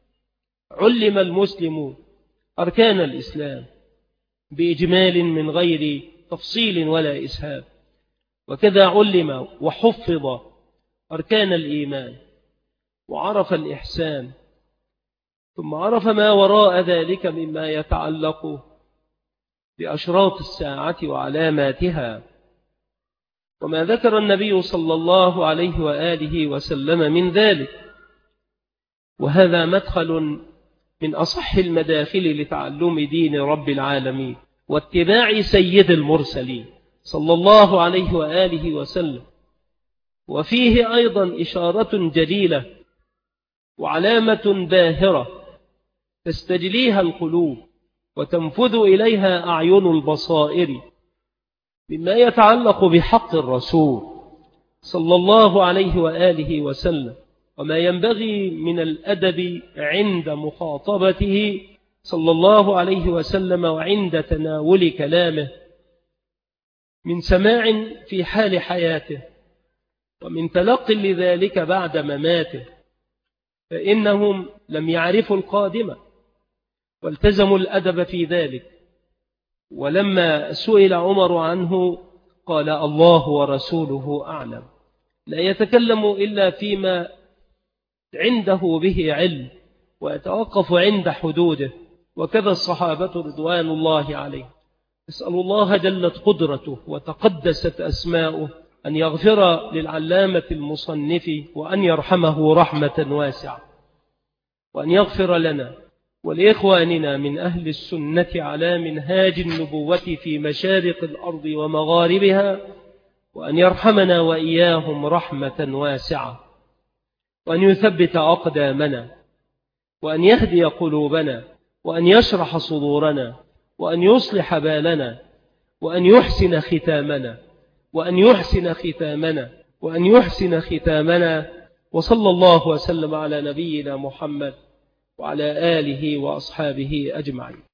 علم المسلم أركان الإسلام بإجمال من غير تفصيل ولا إسهاب، وكذا علم وحفظ أركان الإيمان وعرف الإحسان، ثم عرف ما وراء ذلك مما يتعلق بأشراط الساعة وعلاماتها، وما ذكر النبي صلى الله عليه وآله وسلم من ذلك. وهذا مدخل من أصح المداخل لتعلم دين رب العالمين واتباع سيد المرسلين صلى الله عليه وآله وسلم. وفيه أيضا إشارة جليلة وعلامة باهرة تستجليها القلوب وتنفذ إليها أعين البصائر مما يتعلق بحق الرسول صلى الله عليه وآله وسلم، وما ينبغي من الأدب عند مخاطبته صلى الله عليه وسلم وعند تناول كلامه، من سماع في حال حياته ومن تلق لذلك بعد مماته، فإنهم لم يعرفوا القادمة والتزموا الأدب في ذلك. ولما سئل عمر عنه قال: الله ورسوله أعلم، لا يتكلم إلا فيما عنده به علم ويتوقف عند حدوده، وكذا الصحابة رضوان الله عليهم. أسأل الله جلت قدرته وتقدست أسماؤه أن يغفر للعلامة المصنف وأن يرحمه رحمة واسعة، وأن يغفر لنا ولإخواننا من أهل السنة على منهاج النبوة في مشارق الأرض ومغاربها، وأن يرحمنا وإياهم رحمة واسعة، وأن يثبت أقدامنا، وأن يهدي قلوبنا، وأن يشرح صدورنا، وأن يصلح بالنا، وأن يحسن ختامنا وأن يحسن ختامنا وأن يحسن ختامنا وصلى الله وسلم على نبينا محمد وعلى آله وأصحابه أجمعين.